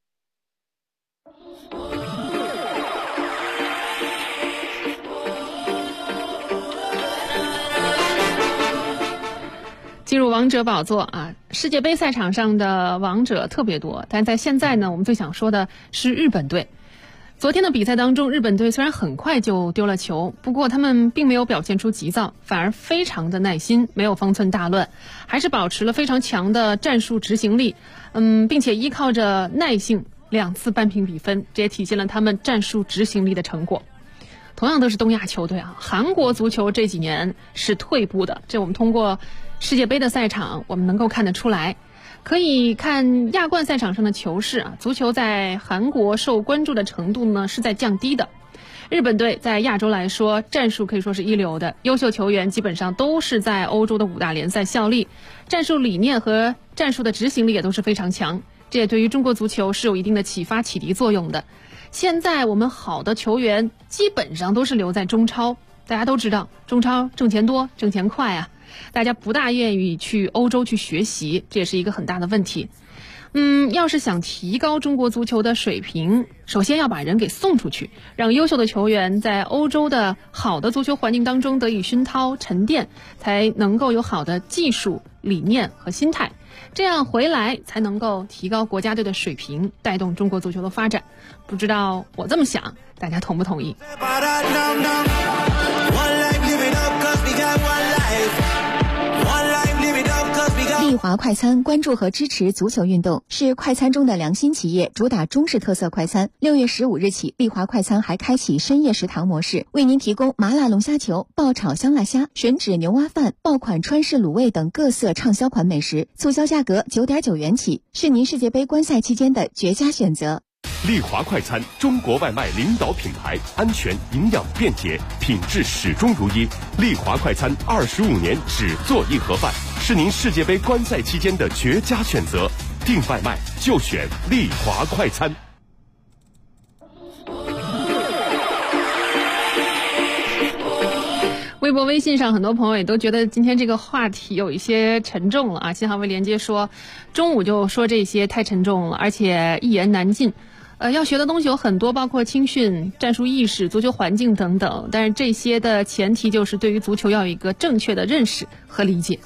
进入王者宝座啊，世界杯赛场上的王者特别多，但在现在呢，我们最想说的是日本队。昨天的比赛当中，日本队虽然很快就丢了球，不过他们并没有表现出急躁，反而非常的耐心，没有方寸大乱，还是保持了非常强的战术执行力，并且依靠着耐性2次扳平比分，这也体现了他们战术执行力的成果。同样都是东亚球队啊，韩国足球这几年是退步的，这我们通过世界杯的赛场我们能够看得出来。可以看亚冠赛场上的球势啊，足球在韩国受关注的程度呢是在降低的。日本队在亚洲来说，战术可以说是一流的，优秀球员基本上都是在欧洲的5大联赛效力，战术理念和战术的执行力也都是非常强，这也对于中国足球是有一定的启发启迪作用的。现在我们好的球员基本上都是留在中超，大家都知道中超挣钱多挣钱快啊，大家不大愿意去欧洲去学习，这也是一个很大的问题。要是想提高中国足球的水平，首先要把人给送出去，让优秀的球员在欧洲的好的足球环境当中得以熏陶沉淀，才能够有好的技术理念和心态，这样回来才能够提高国家队的水平，带动中国足球的发展。不知道我这么想，大家同不同意？ 丽华快餐关注和支持足球运动，是快餐中的良心企业，主打中式特色快餐。6月15日起，丽华快餐还开启深夜食堂模式，为您提供麻辣龙虾球、爆炒香辣虾、吮指牛蛙饭、爆款川式卤味等各色畅销款美食，促销价格9.9元起，是您世界杯观赛期间的绝佳选择。 丽华快餐，中国外卖领导品牌，安全、营养、便捷，品质始终如一。丽华快餐25年只做一盒饭，是您世界杯观赛期间的绝佳选择。订外卖就选丽华快餐。 微博、微信上很多朋友也都觉得今天这个话题有一些沉重了啊。新航微连接说，中午就说这些太沉重了，而且一言难尽。要学的东西有很多，包括青训、战术意识、足球环境等等，但是这些的前提就是对于足球要有一个正确的认识和理解。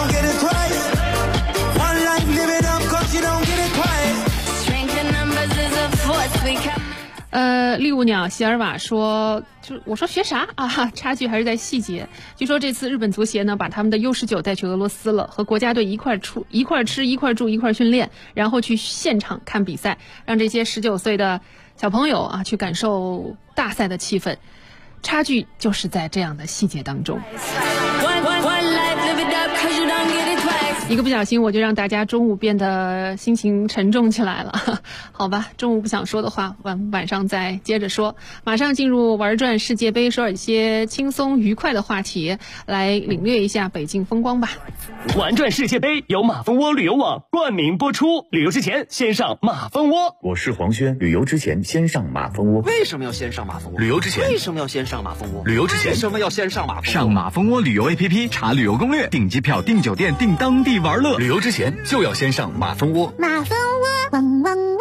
利物鸟席尔瓦说，我说学啥啊？差距还是在细节。据说这次日本足协呢，把他们的 U19 带去俄罗斯了，和国家队一块吃、一块住、一块训练，然后去现场看比赛，让这些19岁的小朋友啊去感受大赛的气氛。差距就是在这样的细节当中。一个不小心，我就让大家中午变得心情沉重起来了。好吧，中午不想说的话，晚上再接着说。马上进入玩转世界杯，说一些轻松愉快的话题，来领略一下北京风光吧。 玩转世界杯由马蜂窝旅游网冠名播出，旅游之前先上马蜂窝。 我是黄轩，旅游之前先上马蜂窝。 为什么要先上马蜂窝？ 旅游之前为什么要先上马蜂窝？ 旅游之前为什么要先上马蜂窝？ 上马蜂窝旅游 APP 查旅游攻略，订机票、订酒店、订当地玩乐。旅游之前就要先上马蜂窝。 马蜂窝，汪汪汪。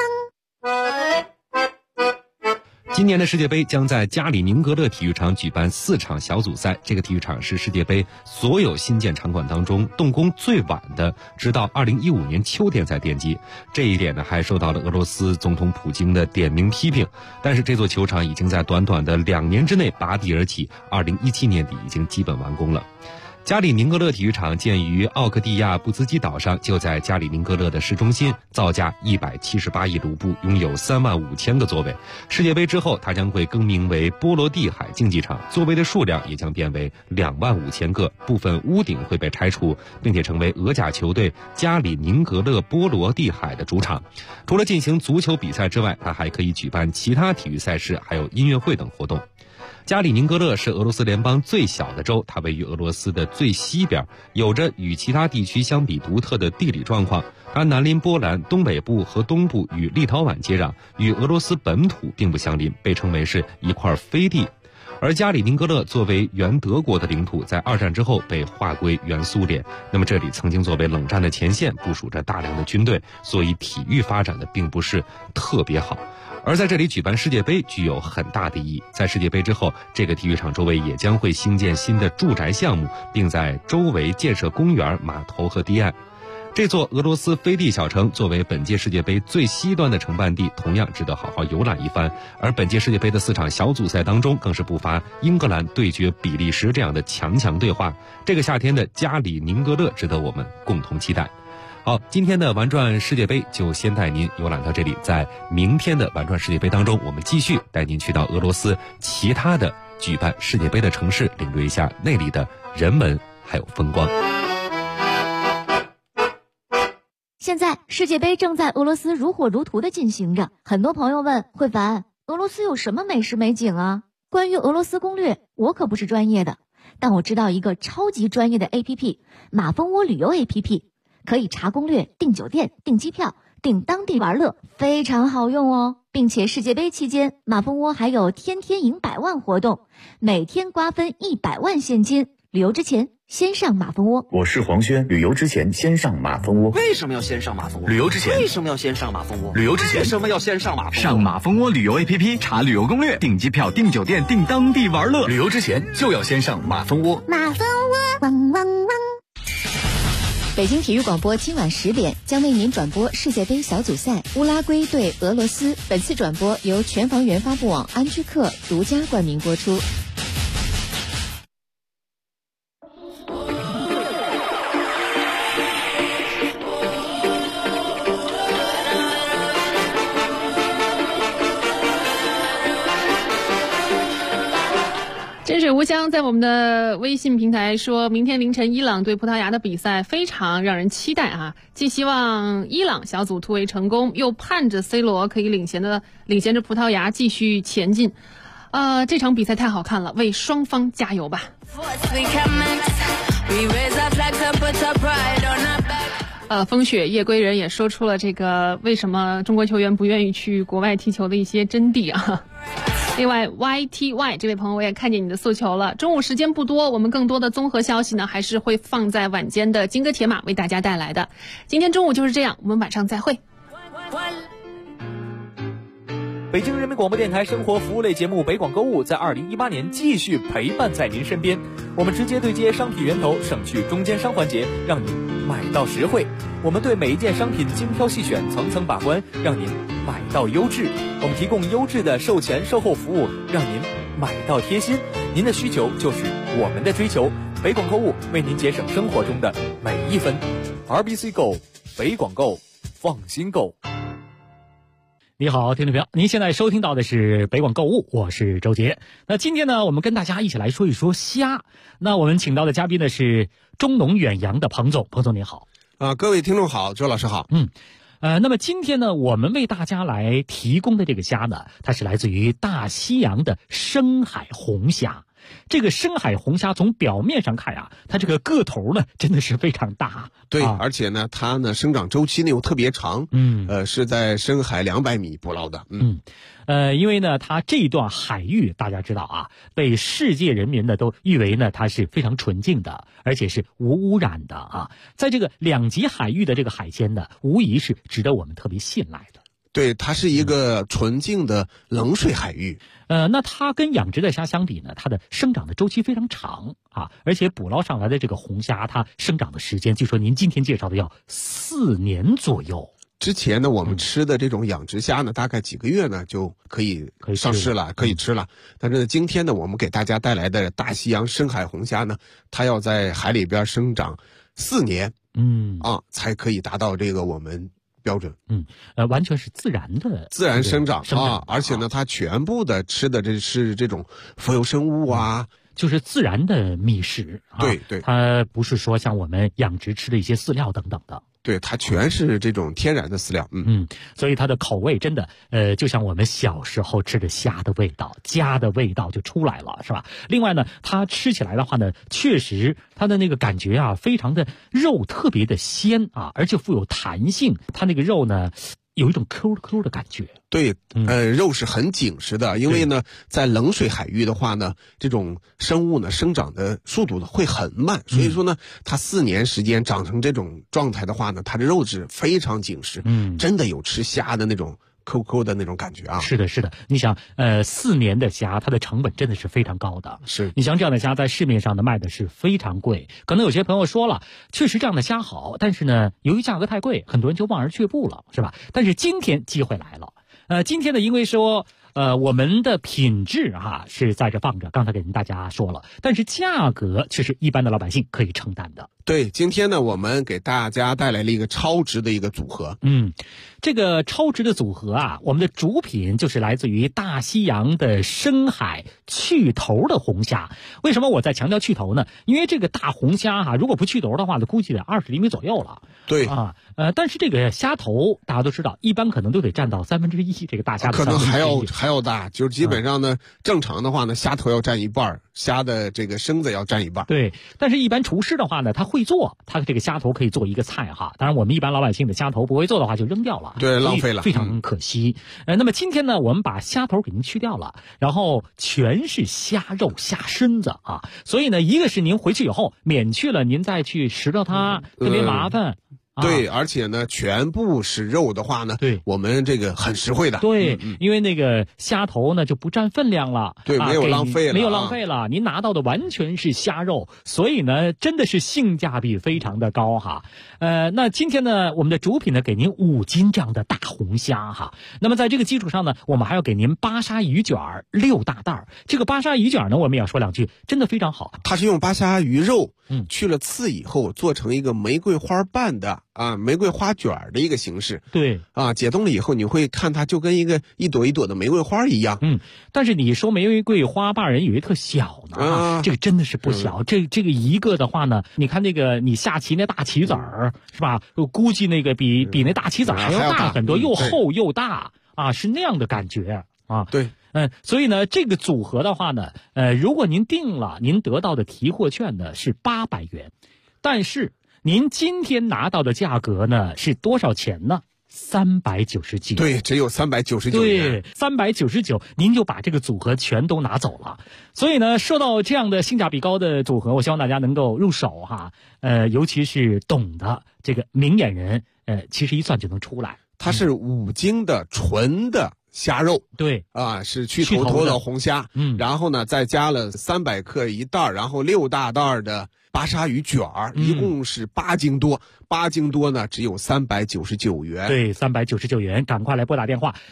今年的世界杯将在加里宁格勒体育场举办4场小组赛，这个体育场是世界杯所有新建场馆当中动工最晚的，直到2015年秋天才奠基。这一点呢，还受到了俄罗斯总统普京的点名批评。但是这座球场已经在短短的2年之内拔地而起，2017年底已经基本完工了。 加里宁格勒体育场建于奥克蒂亚布兹基岛上，就在加里宁格勒的市中心，造价178亿卢布，拥有35000个座位。世界杯之后，它将会更名为波罗的海竞技场，座位的数量也将变为25000个，部分屋顶会被拆除，并且成为俄甲球队加里宁格勒波罗的海的主场。除了进行足球比赛之外，它还可以举办其他体育赛事，还有音乐会等活动。加里宁格勒是俄罗斯联邦最小的州，它位于俄罗斯的最西边，有着与其他地区相比独特的地理状况。它南临波兰，东北部和东部与立陶宛接壤，与俄罗斯本土并不相邻，被称为是一块飞地。而加里宁格勒作为原德国的领土，在二战之后被划归原苏联。那么这里曾经作为冷战的前线，部署着大量的军队，所以体育发展的并不是特别好。而在这里举办世界杯具有很大的意义。在世界杯之后，这个体育场周围也将会兴建新的住宅项目，并在周围建设公园、码头和堤岸。这座俄罗斯飞地小城作为本届世界杯最西端的承办地，同样值得好好游览一番。而本届世界杯的4场小组赛当中，更是不乏英格兰对决比利时这样的强对话。这个夏天的加里宁格勒值得我们共同期待。好，今天的玩转世界杯就先带您游览到这里，在明天的玩转世界杯当中，我们继续带您去到俄罗斯其他的举办世界杯的城市，领略一下那里的人文还有风光。 现在世界杯正在俄罗斯如火如荼的进行着，很多朋友问慧凡，俄罗斯有什么美食美景啊？关于俄罗斯攻略，我可不是专业的，但我知道一个超级专业的 APP， 马蜂窝旅游 APP， 可以查攻略、订酒店、订机票、订当地玩乐，非常好用哦。并且世界杯期间，马蜂窝还有天天赢100万活动，每天瓜分100万现金。旅游之前先上马蜂窝。 我是黄轩，旅游之前先上马蜂窝。 为什么要先上马蜂窝？ 旅游之前为什么要先上马蜂窝？ 旅游之前为什么要先上马蜂窝？ 上马蜂窝旅游 APP 查旅游攻略，订机票、订酒店、订当地玩乐。 旅游之前就要先上马蜂窝。 马蜂窝，汪汪汪！ 北京体育广播今晚10点将为您转播世界杯小组赛乌拉圭对俄罗斯。本次转播由全房源发布网安居客独家冠名播出。 真水无香在我们的微信平台说，明天凌晨伊朗对葡萄牙的比赛非常让人期待啊！既希望伊朗小组突围成功，又盼着 C 罗可以领衔着葡萄牙继续前进。这场比赛太好看了，为双方加油吧！风雪夜归人也说出了这个为什么中国球员不愿意去国外踢球的一些真谛啊。另外 YTY 这位朋友，我也看见你的诉求了。中午时间不多，我们更多的综合消息呢，还是会放在晚间的金戈铁马为大家带来的。今天中午就是这样，我们晚上再会。 北京人民广播电台生活服务类节目《北广购物》在2018年继续陪伴在您身边。我们直接对接商品源头，省去中间商环节，让您买到实惠。我们对每一件商品精挑细选，层层把关，让您买到优质。我们提供优质的售前售后服务，让您买到贴心。您的需求就是我们的追求。北广购物为您节省生活中的每一分。RBC Go， 北广购，放心购。 你好，听众朋友，您现在收听到的是北广购物，我是周杰。那今天呢，我们跟大家一起来说一说虾。那我们请到的嘉宾呢是中农远洋的彭总，彭总您好。 各位听众好，周老师好。 那么今天呢，我们为大家来提供的这个虾呢，它是来自于大西洋的深海红虾。这个深海红虾从表面上看啊，它这个个头呢真的是非常大。 对，而且呢它呢生长周期呢又特别长。是在深海200米捕捞的。 因为呢它这段海域大家知道啊，被世界人民呢都誉为呢它是非常纯净的，而且是无污染的啊。在这个2级海域的这个海鲜呢，无疑是值得我们特别信赖的。 对，它是一个纯净的冷水海域。 那它跟养殖的虾相比呢，它的生长的周期非常长啊，而且捕捞上来的这个红虾，它生长的时间，据说您今天介绍的要4年左右。 之前呢，我们吃的这种养殖虾呢，大概几个月呢就可以上市了，可以吃了。但是呢，今天呢，我们给大家带来的大西洋深海红虾呢，它要在海里边生长4年，才可以达到这个我们标准。 完全是自然生长啊，而且呢，它全部的吃的这是这种浮游生物啊。 就是自然的觅食， 对， 它不是说像我们养殖吃的一些饲料等等的， 对，它全是这种天然的饲料， 所以它的口味真的，就像我们小时候吃的虾的味道，家的味道就出来了，是吧？另外呢，它吃起来的话呢，确实它的那个感觉啊，非常的肉特别的鲜啊，而且富有弹性，它那个肉呢，有一种 Q 的感觉。 对，肉是很紧实的，因为呢，在冷水海域的话呢，这种生物呢生长的速度呢会很慢，所以说呢，它4年时间长成这种状态的话呢，它的肉质非常紧实，真的有吃虾的那种QQ 的那种感觉啊。 是的，你想，4年的虾，它的成本真的是非常高的。 是， 你像这样的虾在市面上呢卖的是非常贵，可能有些朋友说了，确实这样的虾好，但是呢，由于价格太贵，很多人就望而却步了，是吧？但是今天机会来了，今天呢，因为说我们的品质是在这放着，刚才给大家说了，但是价格却是一般的老百姓可以承担的。 对，今天呢，我们给大家带来了一个超值的一个组合。 这个超值的组合啊，我们的主品就是来自于大西洋的深海去头的红虾。为什么我在强调去头呢？因为这个大红虾如果不去头的话呢，估计得20厘米左右了。 对但是这个虾头大家都知道，一般可能都得占到1/3，这个大虾的可能还要大，就是基本上呢，正常的话呢，虾头要占一半，虾的这个身子要占一半。 对，但是一般厨师的话呢，他会做，他这个虾头可以做一个菜哈。当然，我们一般老百姓的虾头不会做的话，就扔掉了， 对，浪费了， 非常可惜。那么今天呢，我们把虾头给您去掉了，然后全是虾肉、虾身子啊。所以呢，一个是您回去以后免去了您再去拾掇它，特别麻烦。 对，而且呢，全部是肉的话呢， 对， 我们这个很实惠的。 对，因为那个虾头呢就不占分量了， 对，没有浪费了，您拿到的完全是虾肉，所以呢，真的是性价比非常的高哈。那今天呢，我们的主品呢给您5斤这样的大红虾哈。那么在这个基础上呢，我们还要给您巴沙鱼卷6大袋。这个巴沙鱼卷呢，我们也要说2句，真的非常好。 它是用巴沙鱼肉，去了刺以后做成一个玫瑰花瓣的。玫瑰花卷的一个形式， 对解冻了以后，你会看它就跟一朵一朵的玫瑰花一样。 但是你说玫瑰花瓣，人以为特小呢，这个真的是不小。这个一个的话呢，你看那个你下棋那大棋子儿是吧？我估计那个比那大棋子还要大很多，又厚又大是那样的感觉啊。 对。 所以呢，这个组合的话呢，如果您定了，您得到的提货券呢是800元，但是您今天拿到的价格呢是多少钱呢？399。 对，只有399元。 对，399，您就把这个组合全都拿走了。所以呢，说到这样的性价比高的组合，我希望大家能够入手哈。尤其是懂的这个明眼人，其实一算就能出来。 它是5斤的纯的虾肉， 对是去头的红虾，然后呢再加了300克一袋，然后6大袋的巴沙鱼卷一共是8斤多，8斤多呢只有399元。 对，399元，赶快来拨打电话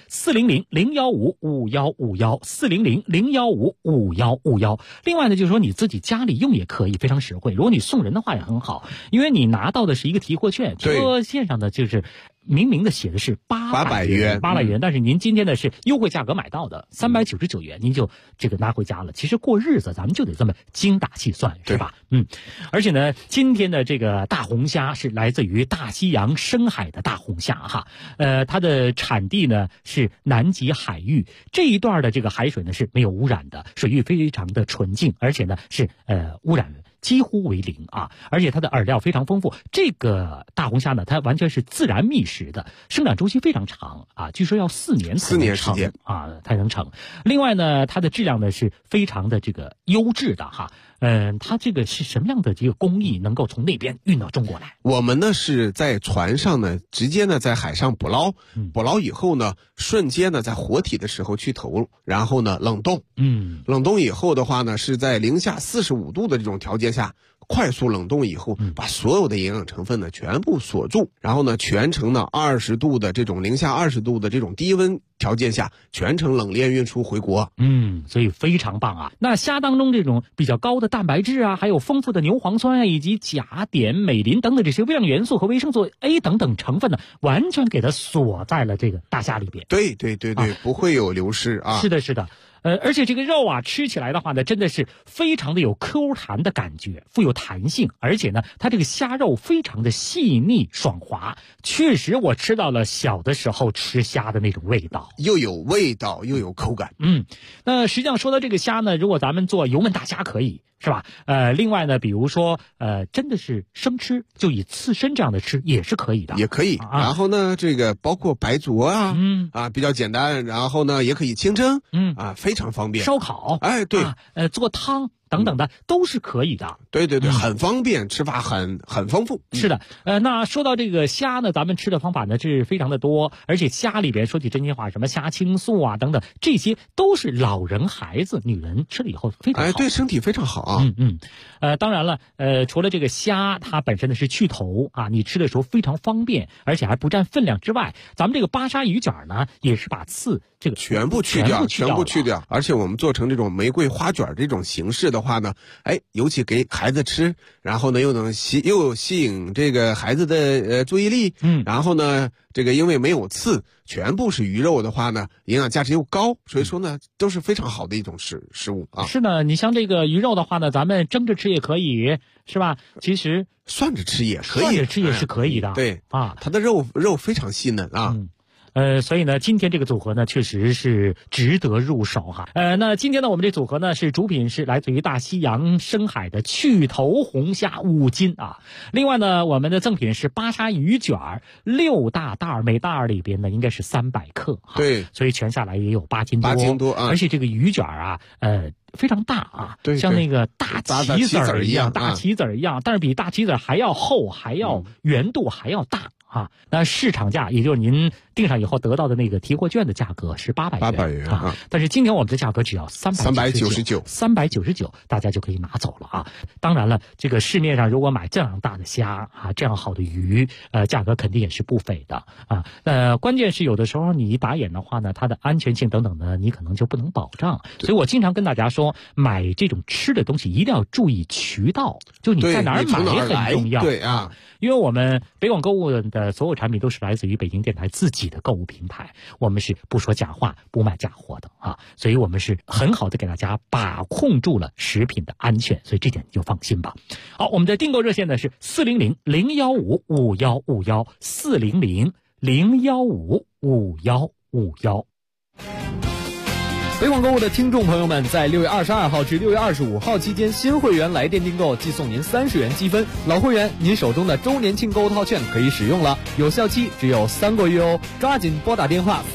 400-015-5151，400-015-5151。另外呢，就是说你自己家里用也可以，非常实惠。如果你送人的话也很好，因为你拿到的是一个提货券，车线上的就是明明的写的是800元，800元，但是您今天的是优惠价格买到的399元，您就这个拿回家了。其实过日子咱们就得这么精打细算，是吧？而且呢，今天的这个大红虾是来自于大西洋深海的大红虾哈，它的产地呢是南极海域，这一段的这个海水呢是没有污染的，水域非常的纯净，而且呢是污染几乎为零啊，而且它的饵料非常丰富。这个大红虾呢，它完全是自然觅食的，生长周期非常长啊，据说要4年才能成时间才能成。另外呢，它的质量呢是非常的这个优质的哈。它这个是什么样的这个工艺能够从那边运到中国来？ 我们呢是在船上呢，直接呢在海上捕捞，捕捞以后呢，瞬间呢在活体的时候去头，然后呢冷冻，冷冻以后的话呢，是在零下45度的这种条件下快速冷冻以后，把所有的营养成分呢全部锁住，然后呢全程呢20度的这种零下20度的这种低温条件下，全程冷链运输回国。 所以非常棒啊。那虾当中这种比较高的蛋白质啊，还有丰富的牛磺酸啊，以及钾、碘、镁、磷等等这些微量元素和维生素 A 等等成分呢，完全给它锁在了这个大虾里边。 对，不会有流失啊。 是的。而且这个肉啊，吃起来的话呢，真的是非常的有 Q 弹的感觉，富有弹性，而且呢，它这个虾肉非常的细腻爽滑，确实我吃到了小的时候吃虾的那种味道， 又有味道又有口感。 那实际上说到这个虾呢，如果咱们做油焖大虾可以，是吧？另外呢，比如说真的是生吃，就以刺身这样的吃也是可以的， 也可以。然后呢，这个包括白灼啊，比较简单。然后呢，也可以清蒸，非常方便。 烧烤， 对， 做汤等等的都是可以的。 对，很方便，吃法很丰富。 是的，那说到这个虾呢，咱们吃的方法呢是非常的多，而且虾里边说句真心话，什么虾青素啊等等，这些都是老人、孩子、女人吃了以后非常好， 对身体非常好啊。 当然了，除了这个虾它本身呢是去头啊，你吃的时候非常方便，而且还不占分量之外，咱们这个巴沙鱼卷呢也是把刺这个全部去掉，而且我们做成这种玫瑰花卷这种形式的话呢，尤其给孩子吃，然后呢又能吸引这个孩子的注意力，然后呢这个因为没有刺，全部是鱼肉的话呢，营养价值又高，所以说呢都是非常好的一种食物啊。 是的，你像这个鱼肉的话呢，咱们蒸着吃也可以，是吧？其实涮着吃也可以， 涮着吃也是可以的。 对啊， 它的肉非常细嫩啊。 所以呢，今天这个组合呢，确实是值得入手哈。那今天呢，我们这组合呢，是主品是来自于大西洋深海的去头红虾5斤啊。另外呢，我们的赠品是巴沙鱼卷6大袋，每袋里边呢应该是300克哈。 对， 所以全下来也有8斤多。 8斤多啊！ 而且这个鱼卷啊，非常大啊， 对， 像那个大棋子儿一样， 大棋子儿一样，但是比大棋子儿还要厚，还要圆度还要大。那市场价也就是您订上以后得到的那个提货券的价格是800元啊，但是今天我们的价格只要399，大家就可以拿走了啊。当然了，这个市面上如果买这样大的虾啊，这样好的鱼，价格肯定也是不菲的啊。关键是有的时候你一打眼的话呢，它的安全性等等呢，你可能就不能保障。所以我经常跟大家说，买这种吃的东西一定要注意渠道，就你在哪儿买很重要。 对啊， 因为我们北广购物的所有产品都是来自于北京电台自己的购物平台，我们是不说假话、不卖假货的啊，所以我们是很好的给大家把控住了食品的安全，所以这点你就放心吧。好，我们的订购热线呢是400-015-5151，400-015-5151。 北广购物的听众朋友们，在6月22号至6月25号期间，新会员来电订购即送您30元积分，老会员您手中的周年庆购物套券可以使用了，有效期只有3个月哦，抓紧拨打电话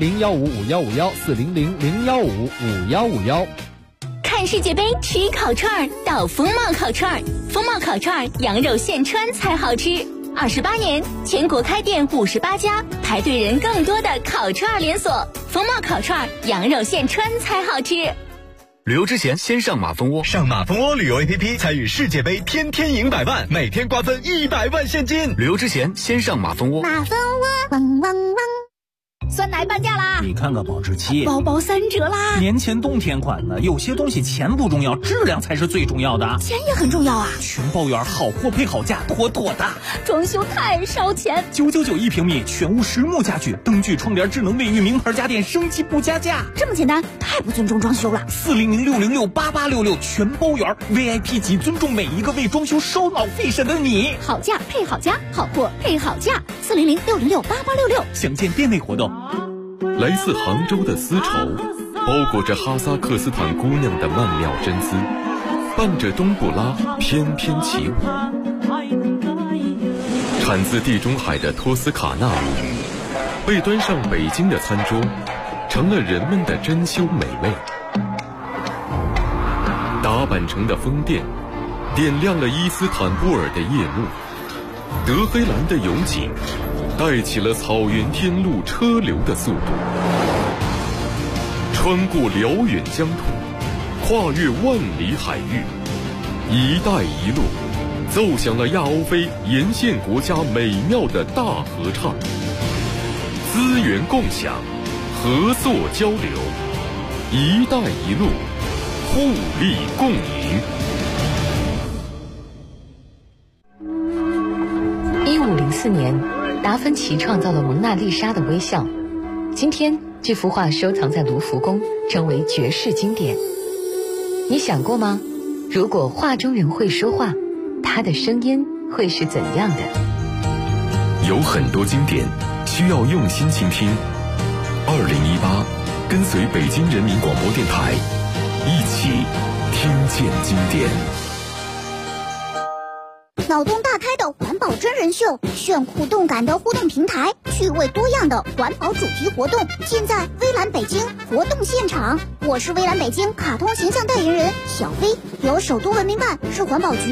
400-015-5151，400-015-5151。 看世界杯吃烤串到风貌烤串，风貌烤串羊肉现穿才好吃。28年，全国开店58家，排队人更多的烤串连锁。风貌烤串，羊肉现穿才好吃。 旅游之前先上马蜂窝，上马蜂窝旅游 APP 参与世界杯，天天赢100万，每天瓜分100万现金。旅游之前先上马蜂窝。 马蜂窝，汪汪汪。酸奶半价啦！ 你看看保质期， 包包3折啦！ 年前冬天款的，有些东西钱不重要，质量才是最重要的。 钱也很重要啊！ 全包圆，好货配好价，妥妥的。 装修太烧钱 ，999一平米，全屋实木家具，灯具、窗帘、智能卫浴，名牌家电，升级不加价。 这么简单，太不尊重装修了。 400-606-8866，全包圆 ，VIP 级，尊重每一个为装修烧脑费神的你。 好价配好家，好货配好价。400-606-8866， 详见店内活动。 来自杭州的丝绸，包裹着哈萨克斯坦姑娘的曼妙真姿，伴着冬不拉翩翩起舞。产自地中海的托斯卡纳米，被端上北京的餐桌，成了人们的珍馐美味。打扮成的风电，点亮了伊斯坦布尔的夜幕，德黑兰的勇景带起了草原天路车流的速度，穿过辽远疆土，跨越万里海域， 一带一路奏响了亚欧非沿线国家美妙的大合唱，资源共享，合作交流，一带一路，互利共赢。 1504年，达芬奇创造了蒙娜丽莎的微笑。今天，这幅画收藏在卢浮宫，成为绝世经典。你想过吗？如果画中人会说话，他的声音会是怎样的？ 有很多经典需要用心倾听。2018，跟随北京人民广播电台，一起听见经典。 脑洞大开的环保真人秀，炫酷动感的互动平台，趣味多样的环保主题活动，尽在微蓝北京活动现场。我是微蓝北京卡通形象代言人小飞，由首都文明办市环保局